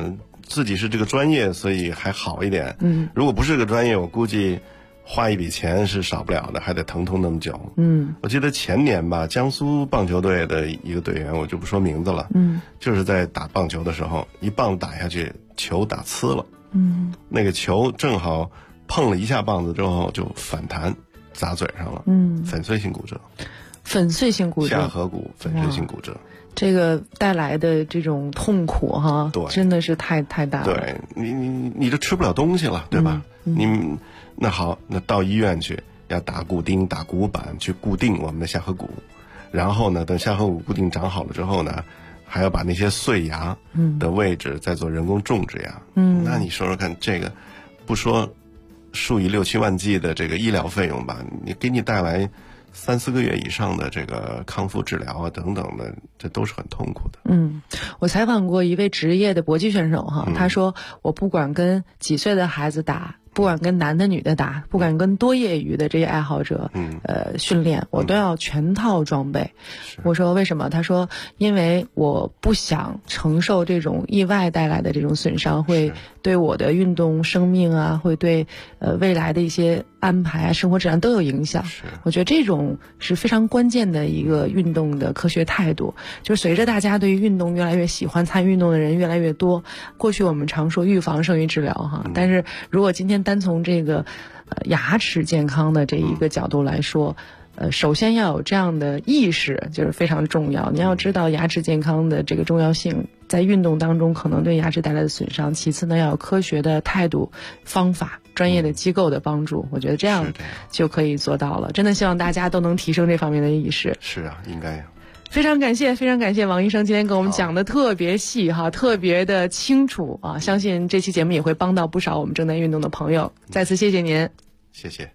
自己是这个专业，所以还好一点。如果不是这个专业，我估计花一笔钱是少不了的，还得疼痛那么久。我记得前年吧，江苏棒球队的一个队员，我就不说名字了，就是在打棒球的时候，一棒打下去，球打呲了，那个球正好碰了一下棒子之后就反弹砸嘴上了，粉碎性骨折。 粉碎性骨折， 下颌骨粉碎性骨折， 这个带来的这种痛苦哈， 对， 真的是太大了。 对，你就吃不了东西了，对吧？那好，那到医院去要打骨钉、打骨板去固定我们的下颌骨，然后呢，等下颌骨固定长好了之后呢，还要把那些碎牙的位置再做人工种植牙。那你说说看，这个不说数以6、7万计的这个医疗费用吧，你给你带来3、4个月以上的这个康复治疗啊等等的，这都是很痛苦的。 我采访过一位职业的搏击选手哈，他说我不管跟几岁的孩子打，不管跟男的女的打，不管跟多业余的这些爱好者训练，我都要全套装备。我说为什么？他说因为我不想承受这种意外带来的这种损伤，会对我的运动生命啊，会对未来的一些安排啊、生活质量都有影响。我觉得这种是非常关键的一个运动的科学态度。就是随着大家对于运动越来越喜欢，参与运动的人越来越多，过去我们常说预防胜于治疗哈，但是如果今天单从这个牙齿健康的这一个角度来说，首先要有这样的意识，就是非常重要。你要知道牙齿健康的这个重要性，在运动当中可能对牙齿带来的损伤。其次呢，要有科学的态度、方法、专业的机构的帮助。我觉得这样就可以做到了。真的希望大家都能提升这方面的意识。 是啊，应该呀。 非常感谢王医生今天跟我们讲的特别细哈，特别的清楚啊！相信这期节目也会帮到不少我们正在运动的朋友。再次谢谢您， 谢谢。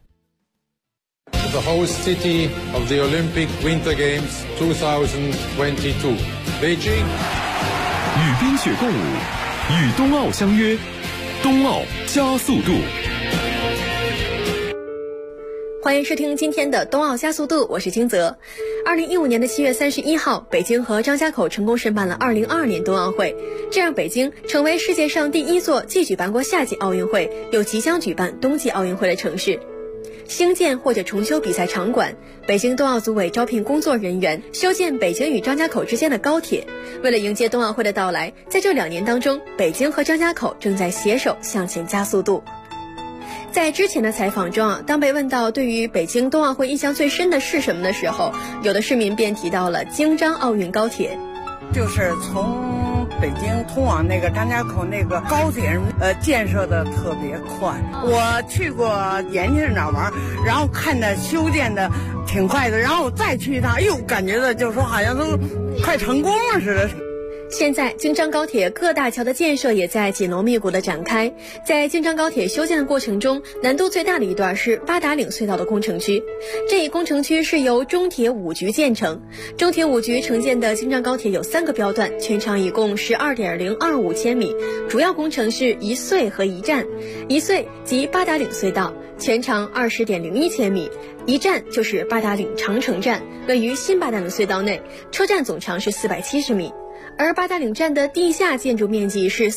The host city of the Olympic Winter Games 2022, Beijing. 与冰雪共舞，与冬奥相约，冬奥加速度。 欢迎收听今天的冬奥加速度，我是金泽。2015年的7月31号，北京和张家口成功申办了2022年冬奥会，这让北京成为世界上第一座既举办过夏季奥运会，又即将举办冬季奥运会的城市。兴建或者重修比赛场馆，北京冬奥组委招聘工作人员，修建北京与张家口之间的高铁。为了迎接冬奥会的到来，在这2年当中，北京和张家口正在携手向前加速度。在之前的采访中当被问到对于北京冬奥会印象最深的是什么的时候，有的市民便提到了京张奥运高铁。 就是从北京通往那个张家口那个高铁建设的特别快。我去过延庆那玩，然后看着修建的挺快的，然后我再去一趟，感觉的就是说好像都快成功了似的。 现在京张高铁各大桥的建设也在紧锣密鼓地展开。在京张高铁修建的过程中，难度最大的一段是八达岭隧道的工程区。这一工程区是由中铁5局建成。中铁5局承建的京张高铁有3个标段，全长一共12.025千米。主要工程是一隧和一站。一隧即八达岭隧道，全长20.01千米。一站就是八达岭长城站，位于新八达岭隧道内，车站总长是470米。而八达岭站的地下建筑面积是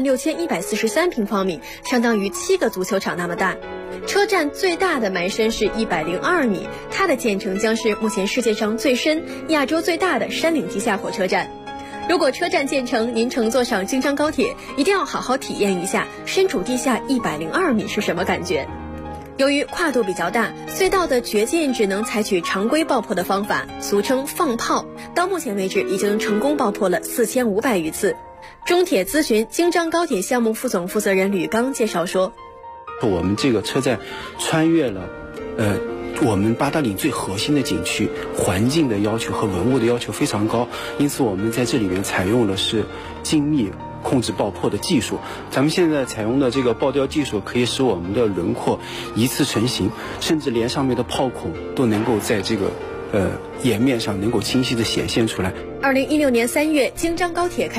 36143平方米，相当于7个足球场那么大。车站最大的埋深是102米，它的建成将是目前世界上最深、亚洲最大的山岭地下火车站。如果车站建成，您乘坐上京张高铁，一定要好好体验一下身处地下102米是什么感觉。由于跨度比较大，隧道的掘进只能采取常规爆破的方法，俗称放炮。到目前为止，已经成功爆破了4500余次。中铁咨询京张高铁项目副总负责人吕刚介绍说， 我们这个车站穿越了我们八达岭最核心的景区，环境的要求和文物的要求非常高，因此我们在这里面采用的是精密控制爆破的技术。咱们现在采用的这个爆雕技术可以使我们的轮廓一次成型，甚至连上面的炮孔都能够在这个颜面上能够清晰地显现出来。 2016年3月，京张高铁开